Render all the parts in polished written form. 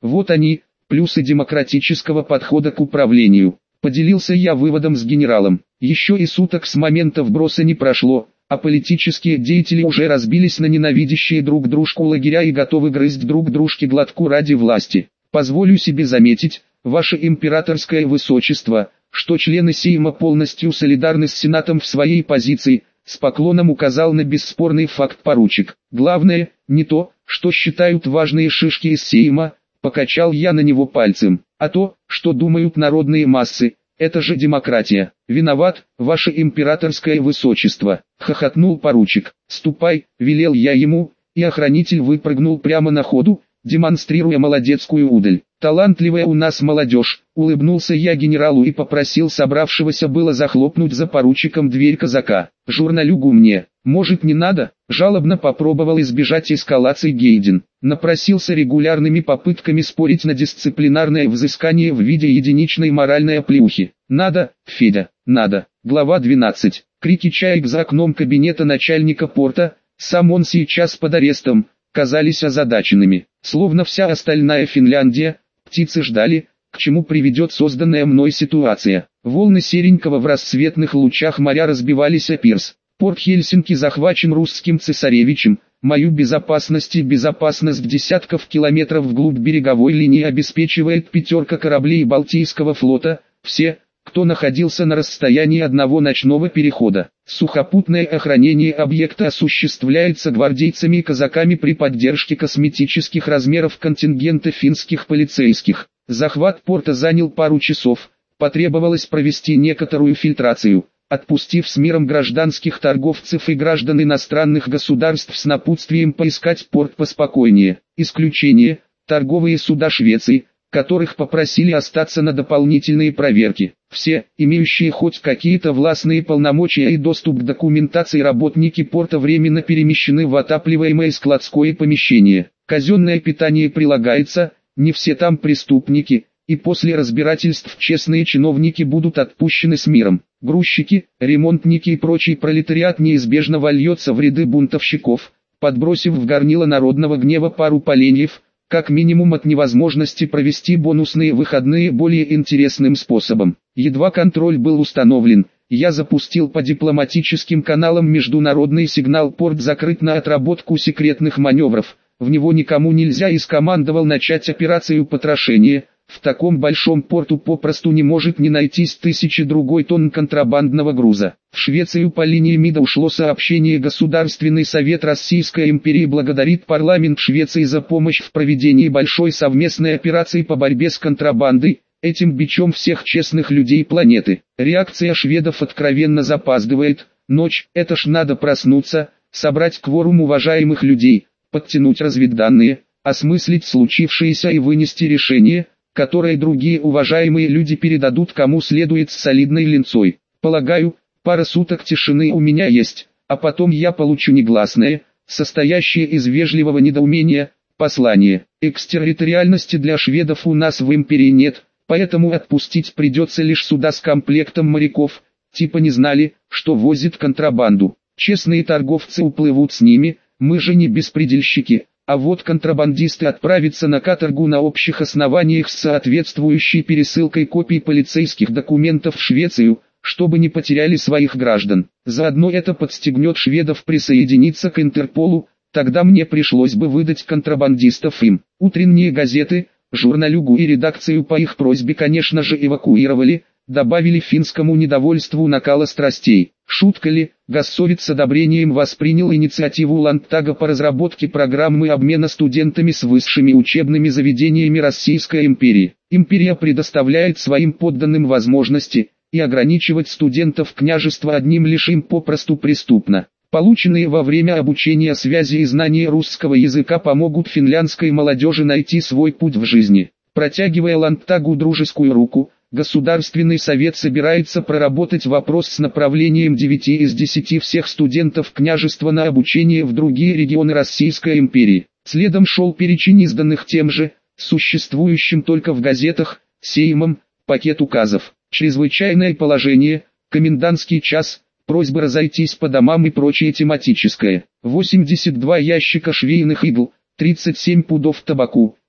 Вот они, плюсы демократического подхода к управлению. Поделился я выводом с генералом. Еще и суток с момента вброса не прошло, а политические деятели уже разбились на ненавидящие друг дружку лагеря и готовы грызть друг дружке глотку ради власти. Позволю себе заметить, ваше императорское высочество, что члены Сейма полностью солидарны с Сенатом в своей позиции, с поклоном указал на бесспорный факт поручик. Главное, не то, что считают важные шишки из Сейма, покачал я на него пальцем, а то, что думают народные массы. Это же демократия. Виноват, ваше императорское высочество, хохотнул поручик. Ступай, велел я ему, и охранитель выпрыгнул прямо на ходу, демонстрируя молодецкую удаль. Талантливая у нас молодежь, улыбнулся я генералу и попросил собравшегося было захлопнуть за поручиком дверь казака. Журналюгу мне, может не надо, жалобно попробовал избежать эскалации Гейдин. Напросился регулярными попытками спорить на дисциплинарное взыскание в виде единичной моральной оплеухи. Надо, Федя, надо. Глава 12. Крики чаек за окном кабинета начальника порта, сам он сейчас под арестом, казались озадаченными. Словно вся остальная Финляндия, птицы ждали, к чему приведет созданная мной ситуация. Волны серенького в рассветных лучах моря разбивались о пирс. Порт Хельсинки захвачен русским цесаревичем. Мою безопасность и безопасность десятков километров вглубь береговой линии обеспечивает 5 кораблей Балтийского флота, все, кто находился на расстоянии одного ночного перехода. Сухопутное охранение объекта осуществляется гвардейцами и казаками при поддержке косметических размеров контингента финских полицейских. Захват порта занял пару часов, потребовалось провести некоторую фильтрацию, отпустив с миром гражданских торговцев и граждан иностранных государств с напутствием поискать порт поспокойнее. Исключение – торговые суда Швеции, которых попросили остаться на дополнительные проверки. Все, имеющие хоть какие-то властные полномочия и доступ к документации работники порта временно перемещены в отапливаемое складское помещение. Казенное питание прилагается, не все там преступники, и после разбирательств честные чиновники будут отпущены с миром. Грузчики, ремонтники и прочий пролетариат неизбежно вольется в ряды бунтовщиков, подбросив в горнило народного гнева пару поленьев, как минимум от невозможности провести бонусные выходные более интересным способом. Едва контроль был установлен, я запустил по дипломатическим каналам международный сигнал: порт закрыт на отработку секретных маневров, в него никому нельзя, и скомандовал начать операцию потрошения. В таком большом порту попросту не может не найтись 1000 другой тонн контрабандного груза. В Швецию по линии МИДа ушло сообщение: Государственный совет Российской империи благодарит парламент Швеции за помощь в проведении большой совместной операции по борьбе с контрабандой, этим бичом всех честных людей планеты. Реакция шведов откровенно запаздывает. Ночь, это ж надо проснуться, собрать кворум уважаемых людей, подтянуть разведданные, осмыслить случившееся и вынести решение, которые другие уважаемые люди передадут кому следует с солидной линцой. Полагаю, пара суток тишины у меня есть, а потом я получу негласное, состоящее из вежливого недоумения, послание. Экстерриториальности для шведов у нас в империи нет, поэтому отпустить придется лишь суда с комплектом моряков, типа не знали, что возит контрабанду. Честные торговцы уплывут с ними, мы же не беспредельщики. А вот контрабандисты отправятся на каторгу на общих основаниях с соответствующей пересылкой копий полицейских документов в Швецию, чтобы не потеряли своих граждан. Заодно это подстегнет шведов присоединиться к Интерполу, тогда мне пришлось бы выдать контрабандистов им. Утренние газеты, журналюгу и редакцию по их просьбе, конечно же, эвакуировали, добавили финскому недовольству накала страстей. Шутка ли, Госсовет с одобрением воспринял инициативу Ландтага по разработке программы обмена студентами с высшими учебными заведениями Российской империи. Империя предоставляет своим подданным возможности, и ограничивать студентов княжества одним лишь им попросту преступно. Полученные во время обучения связи и знания русского языка помогут финляндской молодежи найти свой путь в жизни. Протягивая Ландтагу дружескую руку, Государственный совет собирается проработать вопрос с направлением 9 из 10 всех студентов княжества на обучение в другие регионы Российской империи. Следом шел перечень изданных тем же, существующим только в газетах, Сеймом, пакет указов. Чрезвычайное положение, комендантский час, просьба разойтись по домам и прочее тематическое. 82 ящика швейных игл, 37 пудов табаку,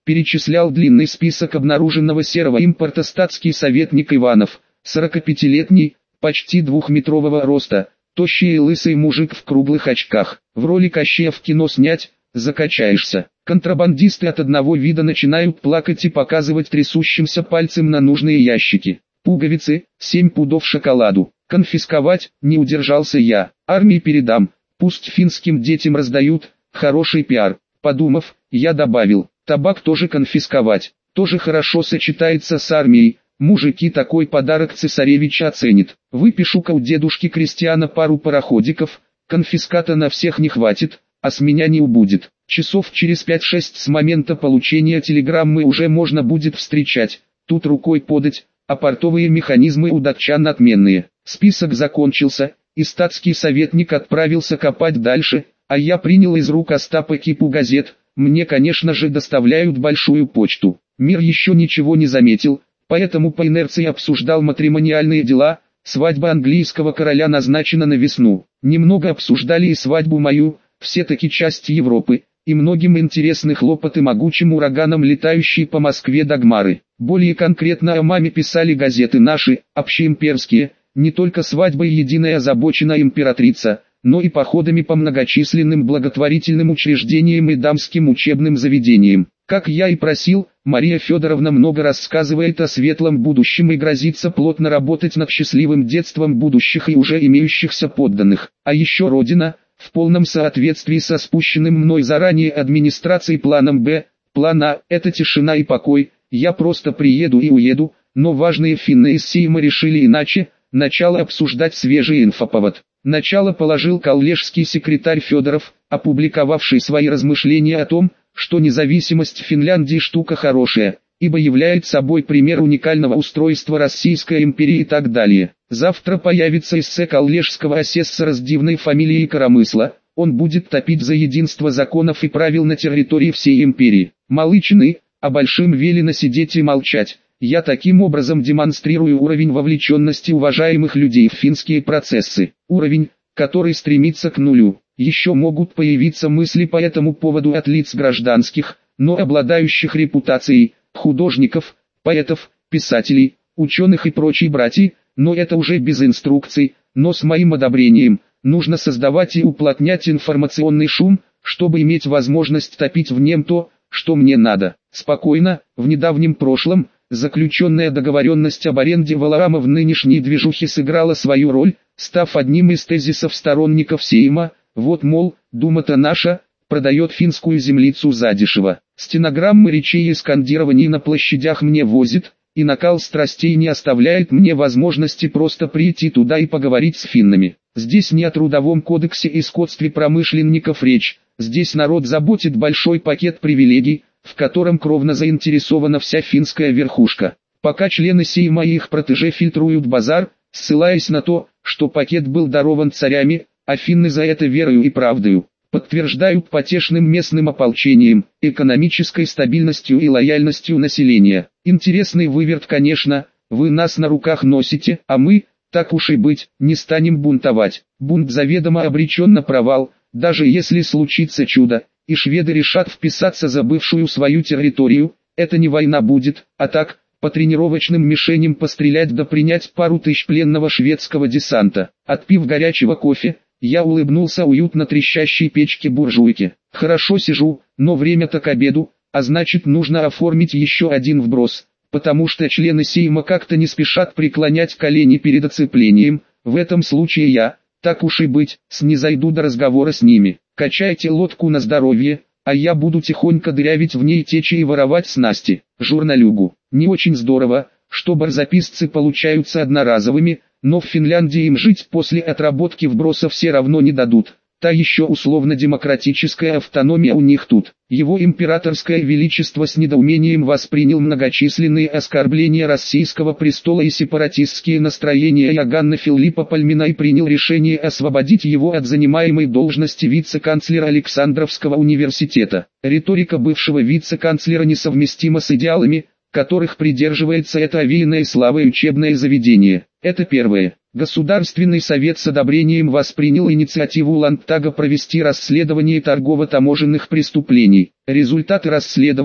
перечислял длинный список обнаруженного серого импорта статский советник Иванов, 45-летний, почти двухметрового роста, тощий и лысый мужик в круглых очках. В роли Кощея в кино снять, закачаешься. Контрабандисты от одного вида начинают плакать и показывать трясущимся пальцем на нужные ящики. Пуговицы, 7 пудов шоколаду. Конфисковать, не удержался я. Армии передам, пусть финским детям раздают, хороший пиар. Подумав, я добавил, табак тоже конфисковать, тоже хорошо сочетается с армией. Мужики такой подарок цесаревич оценит. Выпишу-ка у дедушки Кристиана пару пароходиков, конфиската на всех не хватит, а с меня не убудет. Часов через 5-6 с момента получения телеграммы уже можно будет встречать, тут рукой подать, а портовые механизмы у датчан отменные. Список закончился, и статский советник отправился копать дальше, а я принял из рук Остапа кипу газет. Мне, конечно же, доставляют большую почту. Мир еще ничего не заметил, поэтому по инерции обсуждал матримониальные дела. Свадьба английского короля назначена на весну. Немного обсуждали и свадьбу мою, все-таки часть Европы, и многим интересны хлопоты могучим ураганом летающие по Москве догмары. Более конкретно о маме писали газеты наши, общеимперские. Не только свадьбой единая озабочена императрица, но и походами по многочисленным благотворительным учреждениям и дамским учебным заведениям. Как я и просил, Мария Федоровна много рассказывает о светлом будущем и грозится плотно работать над счастливым детством будущих и уже имеющихся подданных. А еще Родина, в полном соответствии со спущенным мной заранее администрацией планом Б, план А – это тишина и покой, я просто приеду и уеду, но важные финны из Сейма решили иначе, начало обсуждать свежий инфоповод. Начало положил коллежский секретарь Федоров, опубликовавший свои размышления о том, что независимость Финляндии штука хорошая, ибо является собой пример уникального устройства Российской империи и так далее. Завтра появится эссе коллежского асессора с дивной фамилией Коромысла, он будет топить за единство законов и правил на территории всей империи. Малы чины, а большим велено сидеть и молчать. Я таким образом демонстрирую уровень вовлеченности уважаемых людей в финские процессы. Уровень, который стремится к нулю. Еще могут появиться мысли по этому поводу от лиц гражданских, но обладающих репутацией, художников, поэтов, писателей, ученых и прочей братьи, но это уже без инструкций, но с моим одобрением. Нужно создавать и уплотнять информационный шум, чтобы иметь возможность топить в нем то, что мне надо. Спокойно, в недавнем прошлом, заключенная договоренность об аренде Валаама в нынешней движухе сыграла свою роль, став одним из тезисов сторонников Сейма. Вот мол, дума-то наша, продает финскую землицу задешево. Стенограммы речей и скандирований на площадях мне возит, и накал страстей не оставляет мне возможности просто прийти туда и поговорить с финнами. Здесь не о трудовом кодексе и скотстве промышленников речь, здесь народ заботит большой пакет привилегий, в котором кровно заинтересована вся финская верхушка. Пока члены Сейма и их протеже фильтруют базар, ссылаясь на то, что пакет был дарован царями, а финны за это верою и правдою подтверждают потешным местным ополчением, экономической стабильностью и лояльностью населения. Интересный выверт, конечно, вы нас на руках носите, а мы, так уж и быть, не станем бунтовать. Бунт заведомо обречен на провал, даже если случится чудо, и шведы решат вписаться за бывшую свою территорию, это не война будет, а так, по тренировочным мишеням пострелять да принять пару тысяч пленного шведского десанта. Отпив горячего кофе, я улыбнулся уютно трещащей печке буржуйки. Хорошо сижу, но время-то к обеду, а значит нужно оформить еще один вброс, потому что члены Сейма как-то не спешат преклонять колени перед оцеплением. В этом случае я, так уж и быть, снизойду до разговора с ними. Качайте лодку на здоровье, а я буду тихонько дырявить в ней течи и воровать снасти. Журналюгу. Не очень здорово, что барзаписцы получаются одноразовыми, но в Финляндии им жить после отработки вброса все равно не дадут. Та еще условно-демократическая автономия у них тут. Его императорское величество с недоумением воспринял многочисленные оскорбления российского престола и сепаратистские настроения Иоганна Филиппа Пальмина и принял решение освободить его от занимаемой должности вице-канцлера Александровского университета. Риторика бывшего вице-канцлера несовместима с идеалами, которых придерживается это овеянное славой учебное заведение. Это первое. Государственный совет с одобрением воспринял инициативу Ландтага провести расследование торгово-таможенных преступлений. Результаты расследования,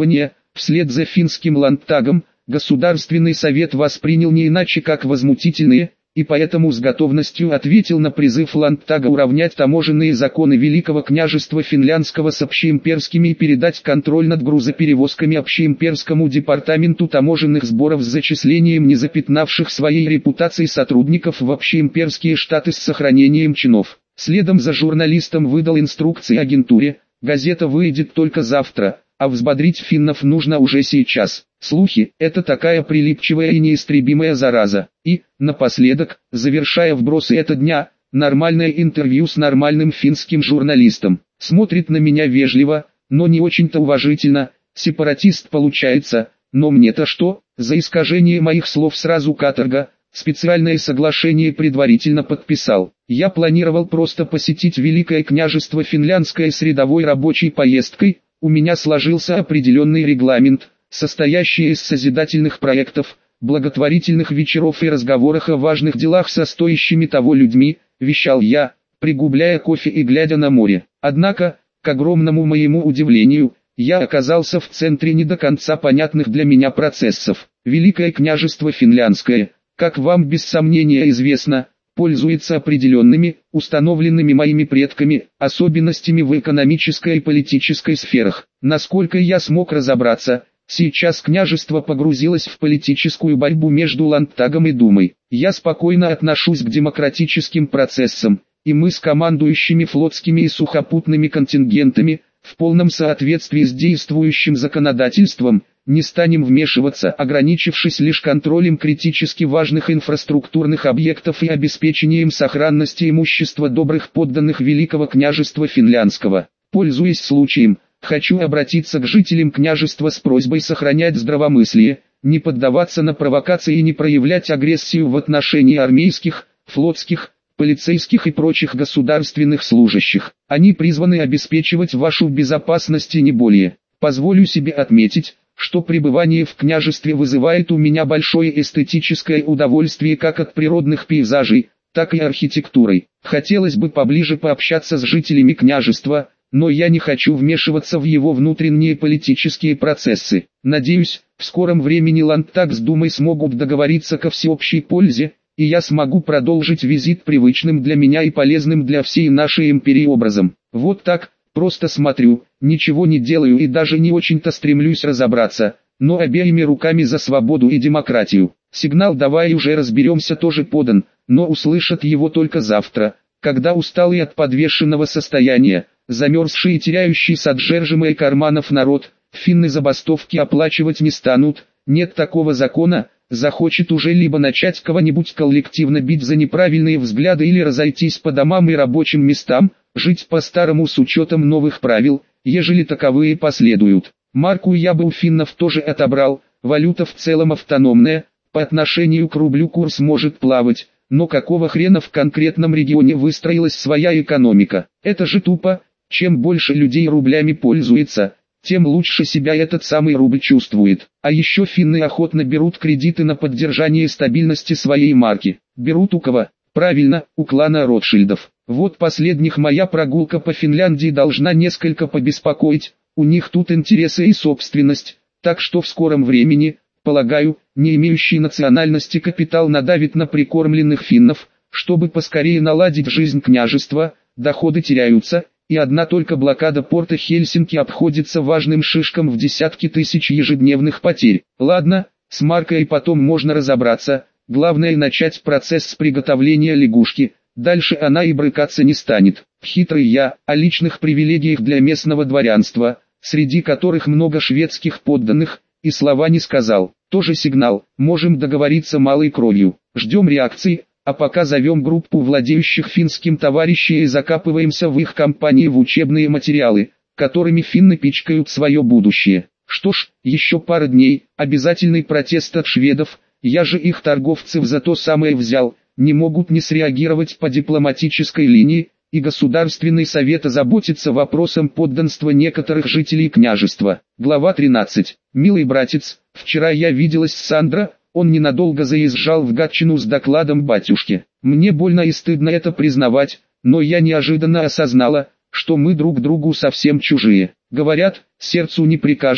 Вслед за финским Ландтагом, Государственный совет воспринял не иначе как возмутительные, и поэтому с готовностью ответил на призыв Ландтага уравнять таможенные законы Великого княжества Финляндского с общеимперскими и передать контроль над грузоперевозками общеимперскому департаменту таможенных сборов с зачислением не запятнавших своей репутацией сотрудников в общеимперские штаты с сохранением чинов. Следом за журналистом выдал инструкции агентуре: газета выйдет только завтра, а взбодрить финнов нужно уже сейчас. Слухи – это такая прилипчивая и неистребимая зараза. И, напоследок, завершая вбросы этого дня, нормальное интервью с нормальным финским журналистом. Смотрит на меня вежливо, но не очень-то уважительно. Сепаратист получается, но мне-то что? За искажение моих слов сразу каторга. Специальное соглашение предварительно подписал. Я планировал просто посетить Великое княжество Финляндское с рядовой рабочей поездкой. У меня сложился определенный регламент, состоящий из созидательных проектов, благотворительных вечеров и разговоров о важных делах со стоящими того людьми, вещал я, пригубляя кофе и глядя на море. Однако, к огромному моему удивлению, я оказался в центре не до конца понятных для меня процессов. Великое княжество Финляндское, как вам без сомнения известно, пользуется определенными, установленными моими предками, особенностями в экономической и политической сферах. Насколько я смог разобраться, сейчас княжество погрузилось в политическую борьбу между Ландтагом и Думой. Я спокойно отношусь к демократическим процессам, и мы с командующими флотскими и сухопутными контингентами, в полном соответствии с действующим законодательством, не станем вмешиваться, ограничившись лишь контролем критически важных инфраструктурных объектов и обеспечением сохранности имущества добрых подданных Великого княжества Финляндского. Пользуясь случаем, хочу обратиться к жителям княжества с просьбой сохранять здравомыслие, не поддаваться на провокации и не проявлять агрессию в отношении армейских, флотских, полицейских и прочих государственных служащих. Они призваны обеспечивать вашу безопасность и не более. Позволю себе отметить, что пребывание в княжестве вызывает у меня большое эстетическое удовольствие как от природных пейзажей, так и архитектурой. Хотелось бы поближе пообщаться с жителями княжества, но я не хочу вмешиваться в его внутренние политические процессы. Надеюсь, в скором времени Ландтаг с Думой смогут договориться ко всеобщей пользе, и я смогу продолжить визит привычным для меня и полезным для всей нашей империи образом. Вот так. Просто смотрю, ничего не делаю и даже не очень-то стремлюсь разобраться, но обеими руками за свободу и демократию. Сигнал «давай уже разберемся» тоже подан, но услышат его только завтра, когда усталый от подвешенного состояния, замерзший и теряющий содержимое карманов народ, финны забастовки оплачивать не станут, нет такого закона, захочет уже либо начать кого-нибудь коллективно бить за неправильные взгляды или разойтись по домам и рабочим местам, жить по-старому с учетом новых правил, ежели таковые последуют. Марку я бы у финнов тоже отобрал, валюта в целом автономная, по отношению к рублю курс может плавать, но какого хрена в конкретном регионе выстроилась своя экономика? Это же тупо, чем больше людей рублями пользуется, тем лучше себя этот самый рубль чувствует. А еще финны охотно берут кредиты на поддержание стабильности своей марки. Берут у кого? Правильно, у клана Ротшильдов. Вот последних моя прогулка по Финляндии должна несколько побеспокоить, у них тут интересы и собственность, так что в скором времени, полагаю, не имеющий национальности капитал надавит на прикормленных финнов, чтобы поскорее наладить жизнь княжества, доходы теряются, и одна только блокада порта Хельсинки обходится важным шишкам в десятки тысяч ежедневных потерь. Ладно, с маркой потом можно разобраться, главное начать процесс с приготовления лягушки. Дальше она и брыкаться не станет. Хитрый я, о личных привилегиях для местного дворянства, среди которых много шведских подданных, и слова не сказал. Тоже сигнал, можем договориться малой кровью. Ждем реакции, а пока зовем группу владеющих финским товарищей и закапываемся в их компании в учебные материалы, которыми финны пичкают свое будущее. Что ж, еще пара дней, обязательный протест от шведов, я же их торговцев за то самое взял. Не могут не среагировать по дипломатической линии, и Государственный совет озаботится вопросом подданства некоторых жителей княжества. Глава 13. Милый братец, вчера я виделась с Сандро, он ненадолго заезжал в Гатчину с докладом батюшке. Мне больно и стыдно это признавать, но я неожиданно осознала, что мы друг другу совсем чужие. Говорят, сердцу не прикажешь,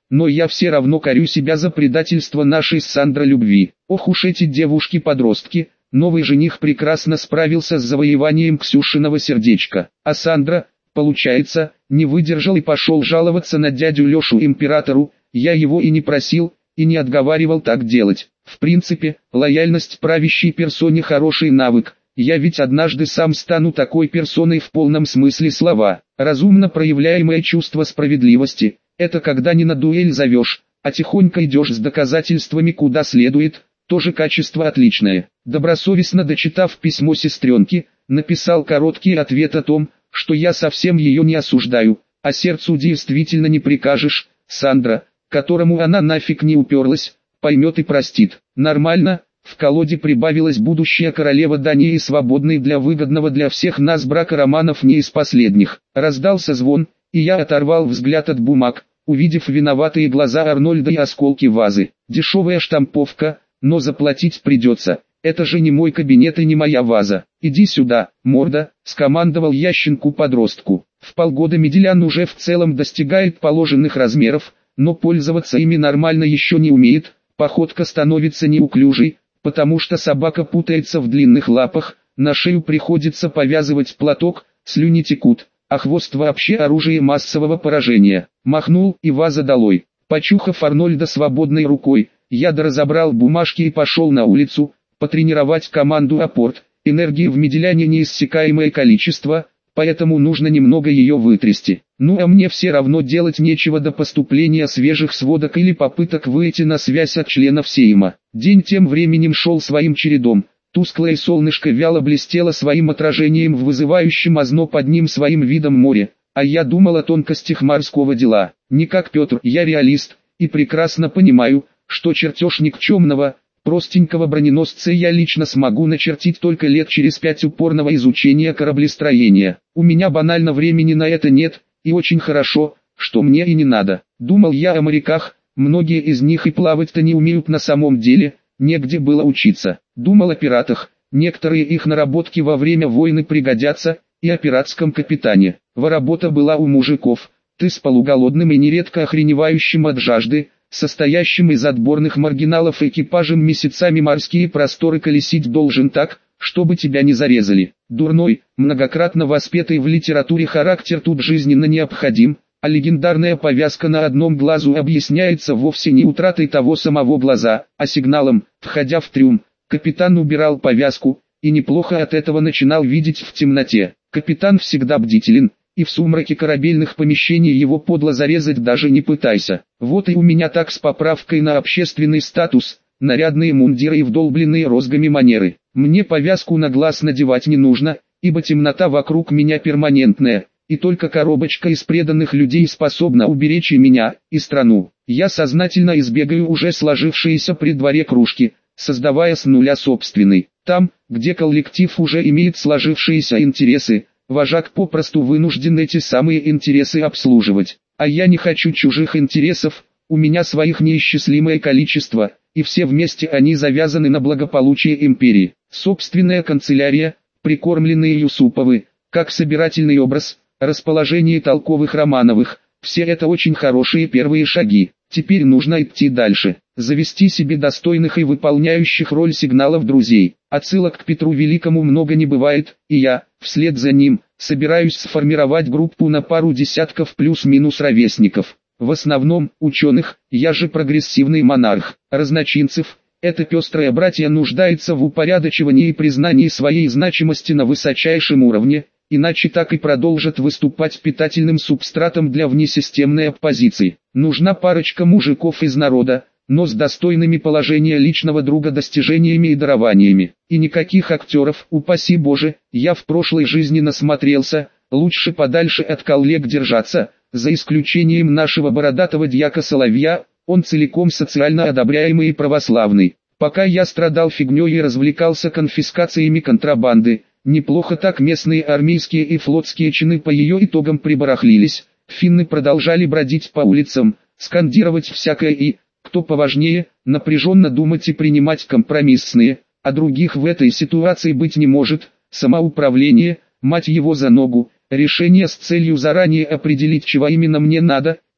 но я все равно корю себя за предательство нашей с Сандрой любви. Ох уж эти девушки-подростки, новый жених прекрасно справился с завоеванием Ксюшиного сердечка, а Сандра, получается, не выдержал и пошел жаловаться на дядю Лешу императору. Я его и не просил, и не отговаривал так делать. В принципе, лояльность правящей персоне хороший навык. Я ведь однажды сам стану такой персоной в полном смысле слова. Разумно проявляемое чувство справедливости – это когда не на дуэль зовешь, а тихонько идешь с доказательствами куда следует, тоже качество отличное. Добросовестно дочитав письмо сестренки, написал короткий ответ о том, что я совсем ее не осуждаю, а сердцу действительно не прикажешь. Сандра, которому она нафиг не уперлась, поймет и простит. Нормально. В колоде прибавилась будущая королева Дании, свободной для выгодного для всех нас брака романов не из последних. Раздался звон, и я оторвал взгляд от бумаг, увидев виноватые глаза Арнольда и осколки вазы. Дешевая штамповка, но заплатить придется. Это же не мой кабинет и не моя ваза. Иди сюда, морда, скомандовал я щенку-подростку. В полгода Меделян уже в целом достигает положенных размеров, но пользоваться ими нормально еще не умеет. Походка становится неуклюжей, потому что собака путается в длинных лапах, на шею приходится повязывать платок, слюни текут, а хвост вообще оружие массового поражения. Махнул и ваза долой. Почухав Арнольда свободной рукой, я доразобрал бумажки и пошел на улицу, потренировать команду апорт. Энергии в Меделяне неиссякаемое количество, поэтому нужно немного ее вытрясти. Ну а мне все равно делать нечего до поступления свежих сводок или попыток выйти на связь от членов Сейма. День тем временем шел своим чередом. Тусклое солнышко вяло блестело своим отражением в вызывающем озноб одним своим видом море, а я думал о тонкостях морского дела. Не как Петр, я реалист, и прекрасно понимаю, что чертеж никчемного, простенького броненосца я лично смогу начертить только лет через 5 упорного изучения кораблестроения. У меня банально времени на это нет, и очень хорошо, что мне и не надо. Думал я о моряках, многие из них и плавать-то не умеют на самом деле, негде было учиться. Думал о пиратах, некоторые их наработки во время войны пригодятся, и о пиратском капитане. Работа была у мужиков, ты с полуголодным и нередко охреневающим от жажды, состоящим из отборных маргиналов экипажем месяцами морские просторы колесить должен так, чтобы тебя не зарезали. Дурной, многократно воспетый в литературе характер тут жизненно необходим, а легендарная повязка на одном глазу объясняется вовсе не утратой того самого глаза, а сигналом. Входя в трюм, капитан убирал повязку, и неплохо от этого начинал видеть в темноте. Капитан всегда бдителен, и в сумраке корабельных помещений его подло зарезать даже не пытайся. Вот и у меня так с поправкой на общественный статус, нарядные мундиры и вдолбленные розгами манеры. Мне повязку на глаз надевать не нужно, ибо темнота вокруг меня перманентная, и только коробочка из преданных людей способна уберечь и меня, и страну. Я сознательно избегаю уже сложившиеся при дворе кружки, создавая с нуля собственный. Там, где коллектив уже имеет сложившиеся интересы, вожак попросту вынужден эти самые интересы обслуживать. А я не хочу чужих интересов, у меня своих неисчислимое количество, и все вместе они завязаны на благополучие империи. Собственная канцелярия, прикормленные Юсуповы, как собирательный образ, расположение толковых Романовых, все это очень хорошие первые шаги. Теперь нужно идти дальше, завести себе достойных и выполняющих роль сигналов друзей. Отсылок к Петру Великому много не бывает, и я, вслед за ним, собираюсь сформировать группу на пару десятков плюс-минус ровесников. В основном, ученых, я же прогрессивный монарх. Разночинцев, это пестрое братья нуждается в упорядочивании и признании своей значимости на высочайшем уровне, иначе так и продолжат выступать питательным субстратом для внесистемной оппозиции. Нужна парочка мужиков из народа, но с достойными положения личного друга достижениями и дарованиями. И никаких актеров, упаси Боже, я в прошлой жизни насмотрелся, лучше подальше от коллег держаться, за исключением нашего бородатого дьяка Соловья, он целиком социально одобряемый и православный. Пока я страдал фигней и развлекался конфискациями контрабанды, неплохо так местные армейские и флотские чины по ее итогам прибарахлились. Финны продолжали бродить по улицам, скандировать всякое и, кто поважнее, напряженно думать и принимать компромиссные, а других в этой ситуации быть не может. Самоуправление, мать его за ногу, решение с целью заранее определить, чего именно мне надо,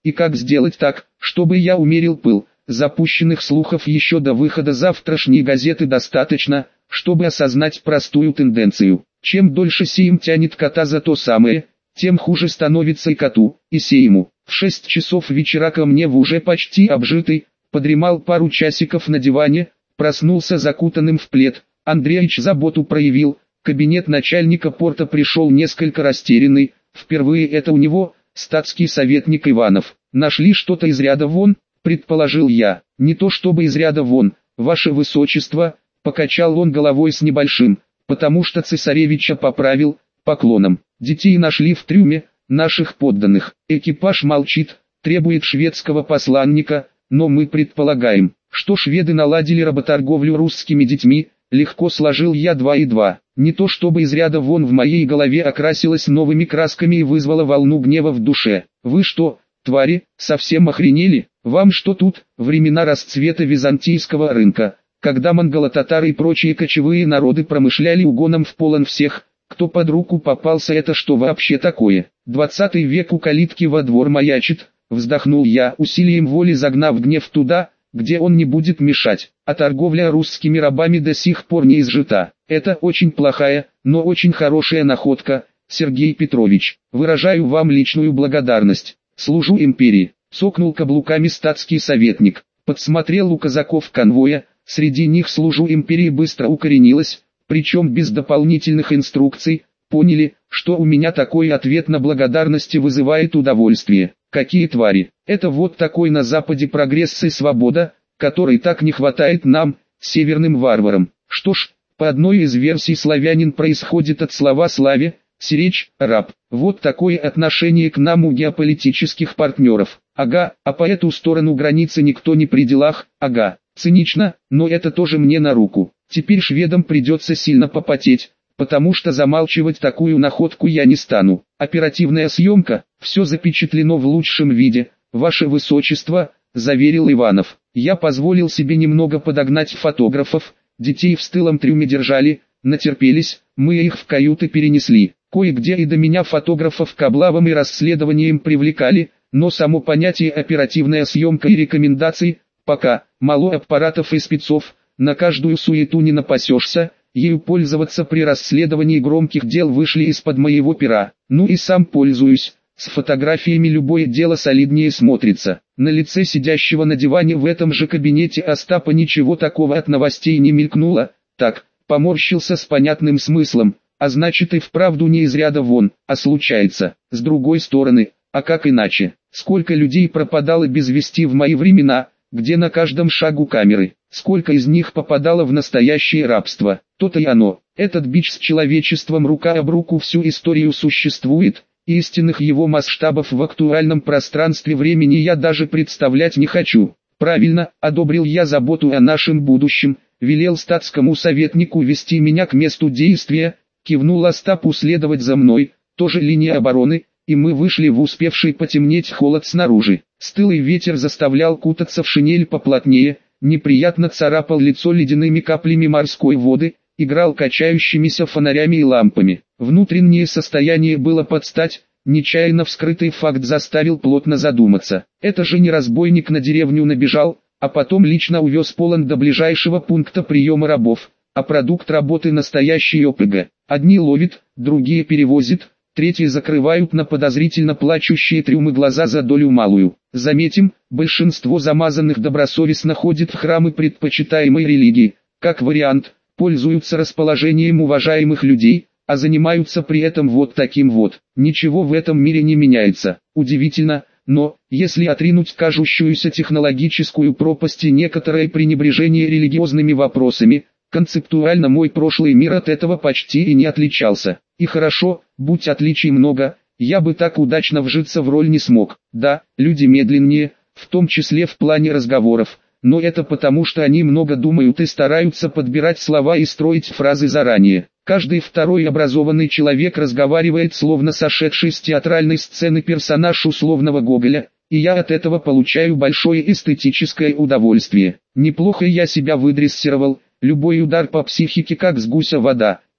И как сделать так, чтобы я умерил пыл запущенных слухов еще до выхода завтрашней газеты достаточно, чтобы осознать простую тенденцию. Чем дольше Сейм тянет кота за то самое, тем хуже становится и коту, и Сейму. В 6 часов вечера ко мне в уже почти обжитый, подремал пару часиков на диване, проснулся закутанным в плед. Андреич заботу проявил, кабинет начальника порта пришел несколько растерянный, впервые это у него, статский советник Иванов. Нашли что-то из ряда вон, предположил я. Не то чтобы из ряда вон, ваше высочество, покачал он головой с небольшим, потому что цесаревича поправил, поклоном. Детей нашли в трюме, наших подданных. Экипаж молчит, требует шведского посланника, но мы предполагаем, что шведы наладили работорговлю русскими детьми. Легко сложил я 2 и 2. Не то чтобы из ряда вон в моей голове окрасилось новыми красками и вызвало волну гнева в душе. Вы что, твари, совсем охренели? Вам что тут, времена расцвета византийского рынка, когда монголо-татары и прочие кочевые народы промышляли угоном в полон всех, кто под руку попался, это что вообще такое? 20 век у калитки во двор маячит, вздохнул я, усилием воли загнав гнев туда, где он не будет мешать, а торговля русскими рабами до сих пор не изжита. Это очень плохая, но очень хорошая находка, Сергей Петрович. Выражаю вам личную благодарность. Служу империи. Цокнул каблуками статский советник. Подсмотрел у казаков конвоя, среди них служу империи быстро укоренилась, причем без дополнительных инструкций. Поняли, что у меня такой ответ на благодарности вызывает удовольствие. Какие твари! Это вот такой на Западе прогресс и свобода, которой так не хватает нам, северным варварам. Что ж, по одной из версий славянин происходит от слова «славе», «сиречь», «раб». Вот такое отношение к нам у геополитических партнеров. Ага, а по эту сторону границы никто не при делах, ага. Цинично, но это тоже мне на руку. Теперь шведам придется сильно попотеть, потому что замалчивать такую находку я не стану. Оперативная съемка, все запечатлено в лучшем виде, ваше высочество, заверил Иванов. Я позволил себе немного подогнать фотографов, детей в стылом трюме держали, натерпелись, мы их в каюты перенесли. Кое-где и до меня фотографов к облавам и расследованиям привлекали, но само понятие оперативная съемка и рекомендации, пока, мало аппаратов и спецов, на каждую суету не напасешься, ею пользоваться при расследовании громких дел вышли из-под моего пера. Ну и сам пользуюсь, с фотографиями любое дело солиднее смотрится. На лице сидящего на диване в этом же кабинете Остапа ничего такого от новостей не мелькнуло, так, поморщился с понятным смыслом, а значит и вправду не из ряда вон, а случается. С другой стороны, а как иначе, сколько людей пропадало без вести в мои времена, где на каждом шагу камеры, сколько из них попадало в настоящее рабство. То-то и оно, этот бич с человечеством рука об руку всю историю существует, и истинных его масштабов в актуальном пространстве времени я даже представлять не хочу. Правильно, одобрил я заботу о нашем будущем, велел статскому советнику вести меня к месту действия, кивнул Остапу следовать за мной, тоже линия обороны, и мы вышли в успевший потемнеть холод снаружи. Стылый ветер заставлял кутаться в шинель поплотнее, неприятно царапал лицо ледяными каплями морской воды, играл качающимися фонарями и лампами. Внутреннее состояние было под стать, нечаянно вскрытый факт заставил плотно задуматься. Это же не разбойник на деревню набежал, а потом лично увез полон до ближайшего пункта приема рабов, а продукт работы настоящий ОПГ. Одни ловит, другие перевозит, третьи закрывают на подозрительно плачущие трюмы глаза за долю малую. Заметим, большинство замазанных добросовестно ходит в храмы предпочитаемой религии, как вариант, пользуются расположением уважаемых людей, а занимаются при этом вот таким вот. Ничего в этом мире не меняется. Удивительно, но, если отринуть кажущуюся технологическую пропасть и некоторое пренебрежение религиозными вопросами, концептуально мой прошлый мир от этого почти и не отличался. И хорошо, будь отличий много, я бы так удачно вжиться в роль не смог. Да, люди медленнее, в том числе в плане разговоров, но это потому что они много думают и стараются подбирать слова и строить фразы заранее. Каждый второй образованный человек разговаривает словно сошедший с театральной сцены персонаж условного Гоголя, и я от этого получаю большое эстетическое удовольствие. Неплохо я себя выдрессировал, любой удар по психике как с гуся вода.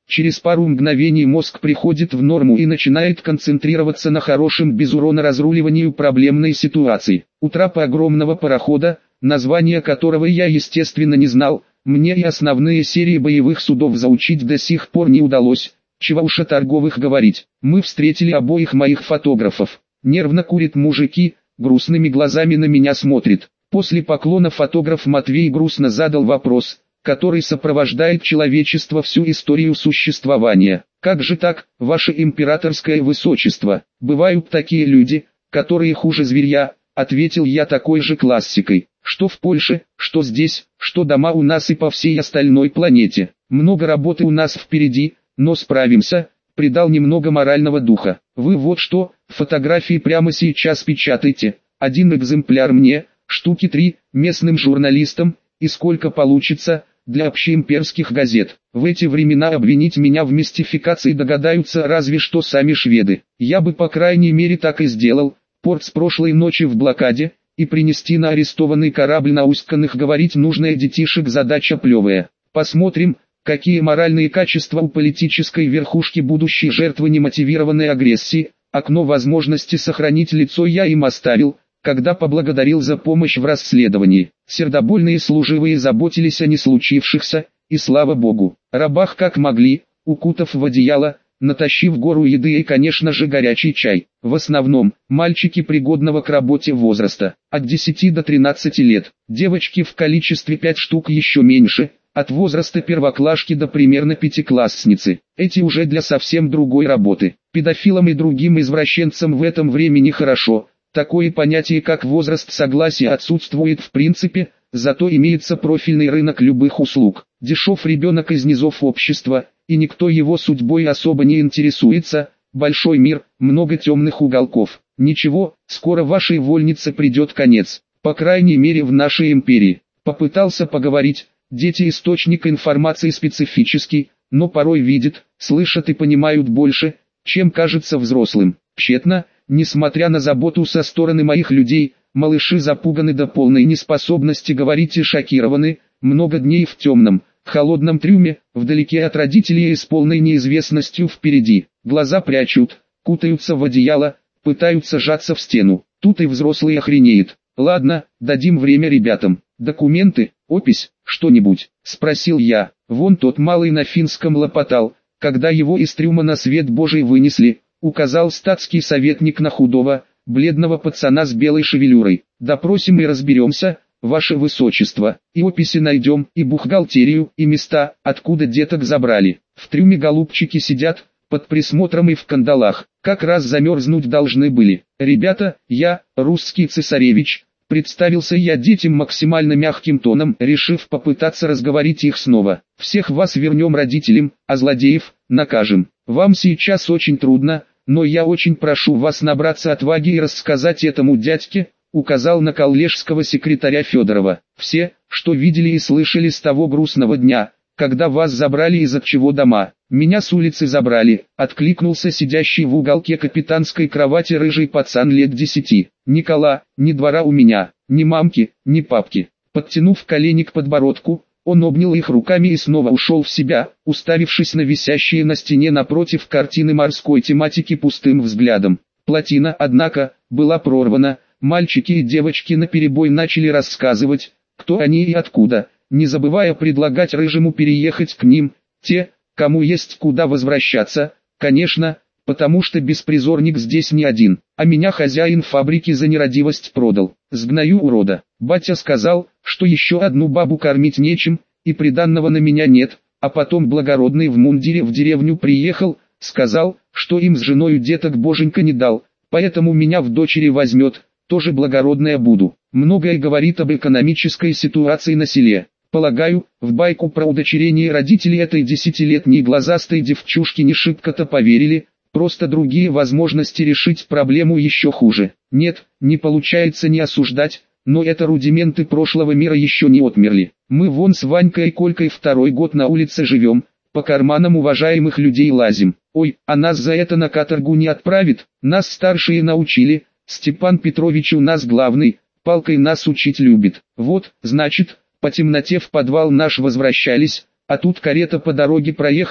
Через пару мгновений мозг приходит в норму и начинает концентрироваться на хорошем без урона разруливанию проблемной ситуации. У трапа огромного парохода, название которого я естественно не знал, мне и основные серии боевых судов заучить до сих пор не удалось, чего уж о торговых говорить. Мы встретили обоих моих фотографов. Нервно курят мужики, грустными глазами на меня смотрит. После поклона фотограф Матвей грустно задал вопрос, который сопровождает человечество всю историю существования. «Как же так, ваше императорское высочество? Бывают такие люди, которые хуже зверя», — ответил я такой же классикой. «Что в Польше, что здесь, что дома у нас и по всей остальной планете. Много работы у нас впереди, но справимся», — придал немного морального духа. «Вы вот что, фотографии прямо сейчас печатайте. Один экземпляр мне, штуки 3, местным журналистам, и сколько получится, для общеимперских газет. В эти времена обвинить меня в мистификации догадаются разве что сами шведы. Я бы по крайней мере так и сделал, порт с прошлой ночи в блокаде, и принести на арестованный корабль науськанных говорить нужное детишек задача плевая. Посмотрим, какие моральные качества у политической верхушки будущей жертвы немотивированной агрессии. Окно возможности сохранить лицо я им оставил, когда поблагодарил за помощь в расследовании. Сердобольные служивые заботились о не случившихся, и слава богу, рабах как могли, укутав в одеяло, натащив гору еды и конечно же горячий чай. В основном, мальчики пригодного к работе возраста, от 10 до 13 лет, девочки в количестве 5 штук еще меньше, от возраста первоклашки до примерно пятиклассницы. Эти уже для совсем другой работы. Педофилам и другим извращенцам в этом времени хорошо. Такое понятие как возраст согласия отсутствует в принципе, зато имеется профильный рынок любых услуг. Дешев ребенок из низов общества, и никто его судьбой особо не интересуется. Большой мир, много темных уголков. Ничего, скоро вашей вольнице придет конец. По крайней мере в нашей империи. Попытался поговорить. Дети источник информации специфический, но порой видят, слышат и понимают больше, чем кажется взрослым. Тщетно, несмотря на заботу со стороны моих людей, малыши запуганы до полной неспособности говорить и шокированы, много дней в темном, холодном трюме, вдалеке от родителей и с полной неизвестностью впереди. Глаза прячут, кутаются в одеяло, пытаются сжаться в стену. Тут и взрослый охренеет. Ладно, дадим время ребятам. Документы, опись, что-нибудь, спросил я. Вон тот малый на финском лопотал, когда его из трюма на свет Божий вынесли, указал статский советник на худого, бледного пацана с белой шевелюрой. Допросим и разберемся, ваше высочество, и описи найдем, и бухгалтерию, и места, откуда деток забрали. В трюме голубчики сидят, под присмотром и в кандалах, как раз замерзнуть должны были. Ребята, я, русский цесаревич, представился я детям максимально мягким тоном, решив попытаться разговорить их снова. Всех вас вернем родителям, а злодеев накажем. Вам сейчас очень трудно, но я очень прошу вас набраться отваги и рассказать этому дядьке, указал на коллежского секретаря Федорова. Все, что видели и слышали с того грустного дня, когда вас забрали из отчего дома. Меня с улицы забрали, откликнулся сидящий в уголке капитанской кровати рыжий пацан лет 10. Никола, ни двора у меня, ни мамки, ни папки. Подтянув колени к подбородку, он обнял их руками и снова ушел в себя, уставившись на висящие на стене напротив картины морской тематики пустым взглядом. Плотина, однако, была прорвана, мальчики и девочки наперебой начали рассказывать, кто они и откуда, не забывая предлагать рыжему переехать к ним, те, кому есть куда возвращаться, конечно, потому что беспризорник здесь не один, а меня хозяин фабрики за нерадивость продал. Сгною урода. Батя сказал, что еще одну бабу кормить нечем, и приданного на меня нет, а потом благородный в мундире в деревню приехал, сказал, что им с женою деток боженька не дал, поэтому меня в дочери возьмет, тоже благородная буду. Многое говорит об экономической ситуации на селе. Полагаю, в байку про удочерение родителей этой 10-летней глазастой девчушки не шибко-то поверили, просто другие возможности решить проблему еще хуже. Нет, не получается не осуждать, но это рудименты прошлого мира еще не отмерли. Мы вон с Ванькой и Колькой второй год на улице живем, по карманам уважаемых людей лазим. Ой, а нас за это на каторгу не отправит, нас старшие научили, Степан Петрович у нас главный, палкой нас учить любит. Вот, значит, по темноте в подвал наш возвращались, а тут карета по дороге проехала,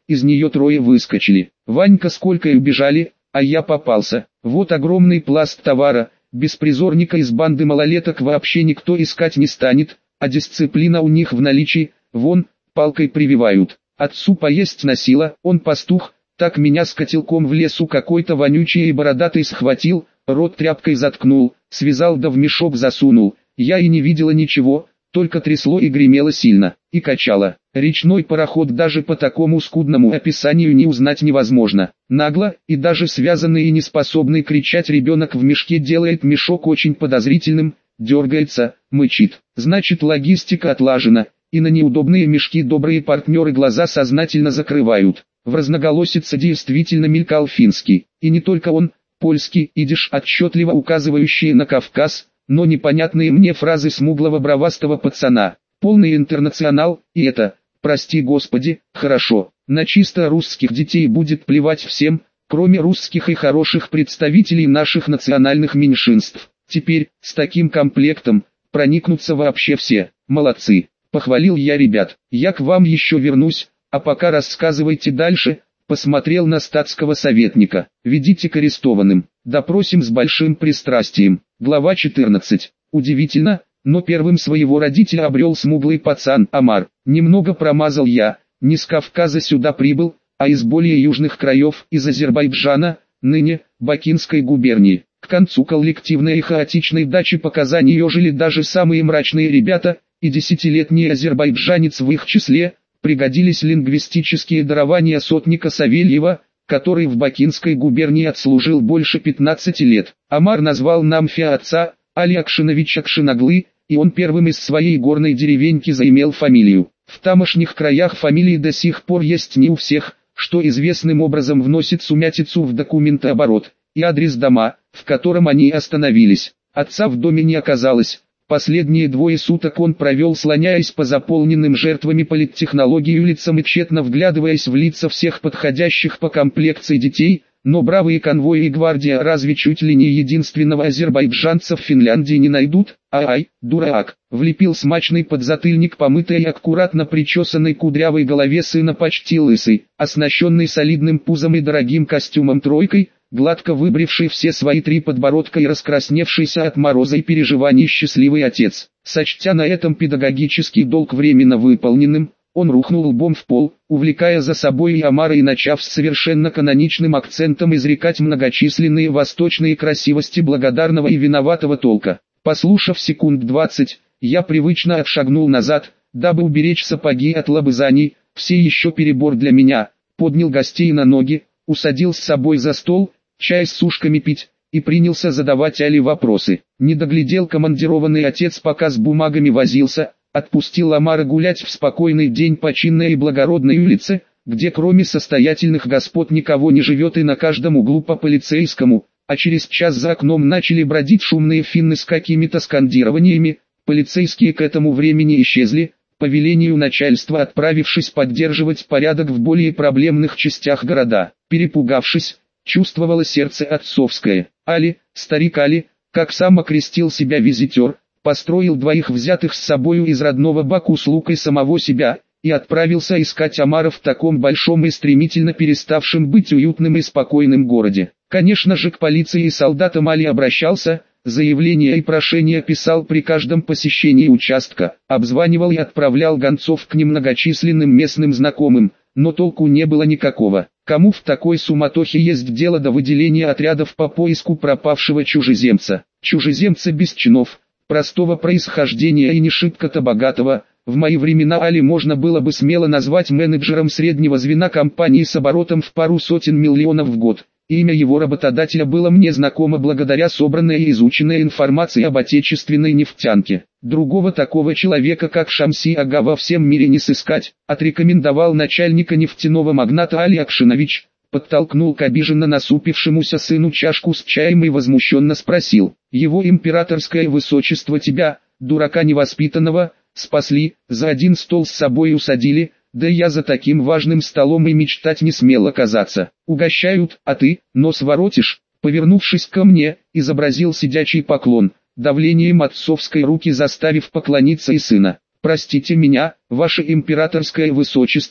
из нее трое выскочили. Ванька с Колькой убежали, а я попался. Вот огромный пласт товара, беспризорника из банды малолеток вообще никто искать не станет, а дисциплина у них в наличии, вон, палкой прививают. Отцу поесть носила, он пастух, так меня с котелком в лесу какой-то вонючий и бородатый схватил, рот тряпкой заткнул, связал да в мешок засунул. Я и не видела ничего, только трясло и гремело сильно, и качало. Речной пароход даже по такому скудному описанию не узнать невозможно. Нагло, и даже связанный и неспособный кричать ребенок в мешке делает мешок очень подозрительным, дергается, мычит. Значит, логистика отлажена, и на неудобные мешки добрые партнеры глаза сознательно закрывают. В разноголосице действительно мелькал финский, и не только он, польский, идиш отчетливо указывающие на Кавказ, но непонятные мне фразы смуглого бровастого пацана. Полный интернационал, и это, прости господи, хорошо. На чисто русских детей будет плевать всем, кроме русских и хороших представителей наших национальных меньшинств. Теперь, с таким комплектом, проникнутся вообще все. Молодцы, похвалил я ребят. Я к вам еще вернусь, а пока рассказывайте дальше. Посмотрел на статского советника. Ведите к арестованным. Допросим с большим пристрастием. Глава 14. Удивительно, но первым своего родителя обрел смуглый пацан Омар. Немного промазал я, не с Кавказа сюда прибыл, а из более южных краев, из Азербайджана, ныне, Бакинской губернии. К концу коллективной и хаотичной дачи показаний ежели даже самые мрачные ребята, и десятилетний азербайджанец в их числе, пригодились лингвистические дарования сотника Савельева, который в Бакинской губернии отслужил больше 15 лет. Омар назвал Намфия отца, Али Акшинович Акшинаглы, и он первым из своей горной деревеньки заимел фамилию. В тамошних краях фамилии до сих пор есть не у всех, что известным образом вносит сумятицу в документооборот, и адрес дома, в котором они остановились. Отца в доме не оказалось. Последние 2 суток он провел, слоняясь по заполненным жертвами политтехнологии улицам и тщетно вглядываясь в лица всех подходящих по комплекции детей, но бравые конвои и гвардия разве чуть ли не единственного азербайджанца в Финляндии не найдут? Ай, дурак, влепил смачный подзатыльник помытой и аккуратно причесанной кудрявой голове сына почти лысый, оснащенный солидным пузом и дорогим костюмом тройкой, гладко выбривший все свои 3 подбородка и раскрасневшийся от мороза и переживаний счастливый отец. Сочтя на этом педагогический долг временно выполненным, он рухнул лбом в пол, увлекая за собой и Омара и начав с совершенно каноничным акцентом изрекать многочисленные восточные красивости благодарного и виноватого толка. Послушав секунд 20, я привычно отшагнул назад, дабы уберечь сапоги от лобызаний, все еще перебор для меня, поднял гостей на ноги, усадил с собой за стол, чай с сушками пить, и принялся задавать Али вопросы. Не доглядел командированный отец, пока с бумагами возился, отпустил Омара гулять в спокойный день по чинной и благородной улице, где кроме состоятельных господ никого не живет и на каждом углу по полицейскому, а через час за окном начали бродить шумные финны с какими-то скандированиями, полицейские к этому времени исчезли, по велению начальства отправившись поддерживать порядок в более проблемных частях города. Перепугавшись, чувствовало сердце отцовское. Али, старик Али, как сам окрестил себя визитер, построил 2 взятых с собою из родного Баку слуг и самого себя, и отправился искать Омара в таком большом и стремительно переставшем быть уютным и спокойным городе. Конечно же, к полиции и солдатам Али обращался, заявления и прошения писал при каждом посещении участка, обзванивал и отправлял гонцов к немногочисленным местным знакомым, но толку не было никакого. Кому в такой суматохе есть дело до выделения отрядов по поиску пропавшего чужеземца? Чужеземца без чинов, простого происхождения и не шибко-то богатого, в мои времена Али можно было бы смело назвать менеджером среднего звена компании с оборотом в пару сотен миллионов в год. Имя его работодателя было мне знакомо благодаря собранной и изученной информации об отечественной нефтянке. Другого такого человека, как Шамси Ага, во всем мире не сыскать, отрекомендовал начальника нефтяного магната Али Акшинович, подтолкнул к обиженно насупившемуся сыну чашку с чаем и возмущенно спросил: «Его императорское высочество тебя, дурака невоспитанного, спасли, за один стол с собой усадили, да я за таким важным столом и мечтать не смел оказаться. Угощают, а ты, нос воротишь?» Повернувшись ко мне, изобразил сидячий поклон, давлением отцовской руки заставив поклониться и сына. «Простите меня, ваше императорское высочество,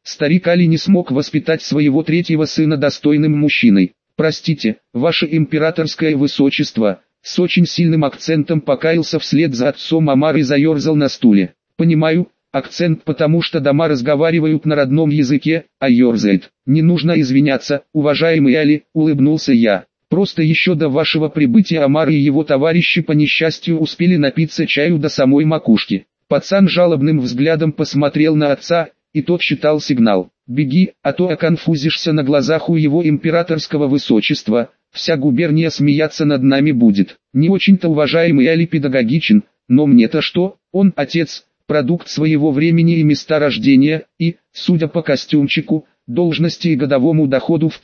Старик Али не смог воспитать своего третьего сына достойным мужчиной. «Простите, ваше императорское высочество», с очень сильным акцентом покаялся вслед за отцом Омар и заерзал на стуле. «Понимаю, акцент, потому что дома разговаривают на родном языке, а ерзает. Не нужно извиняться, уважаемый Али», улыбнулся я. «Просто еще до вашего прибытия Омар и его товарищи по несчастью успели напиться чаю до самой макушки». Пацан жалобным взглядом посмотрел на отца, и тот считал сигнал. «Беги, а то оконфузишься на глазах у его императорского высочества, вся губерния смеяться над нами будет». Не очень-то уважаемый Али педагогичен, но мне-то что, он отец, продукт своего времени и места рождения, и, судя по костюмчику, должности и годовому доходу в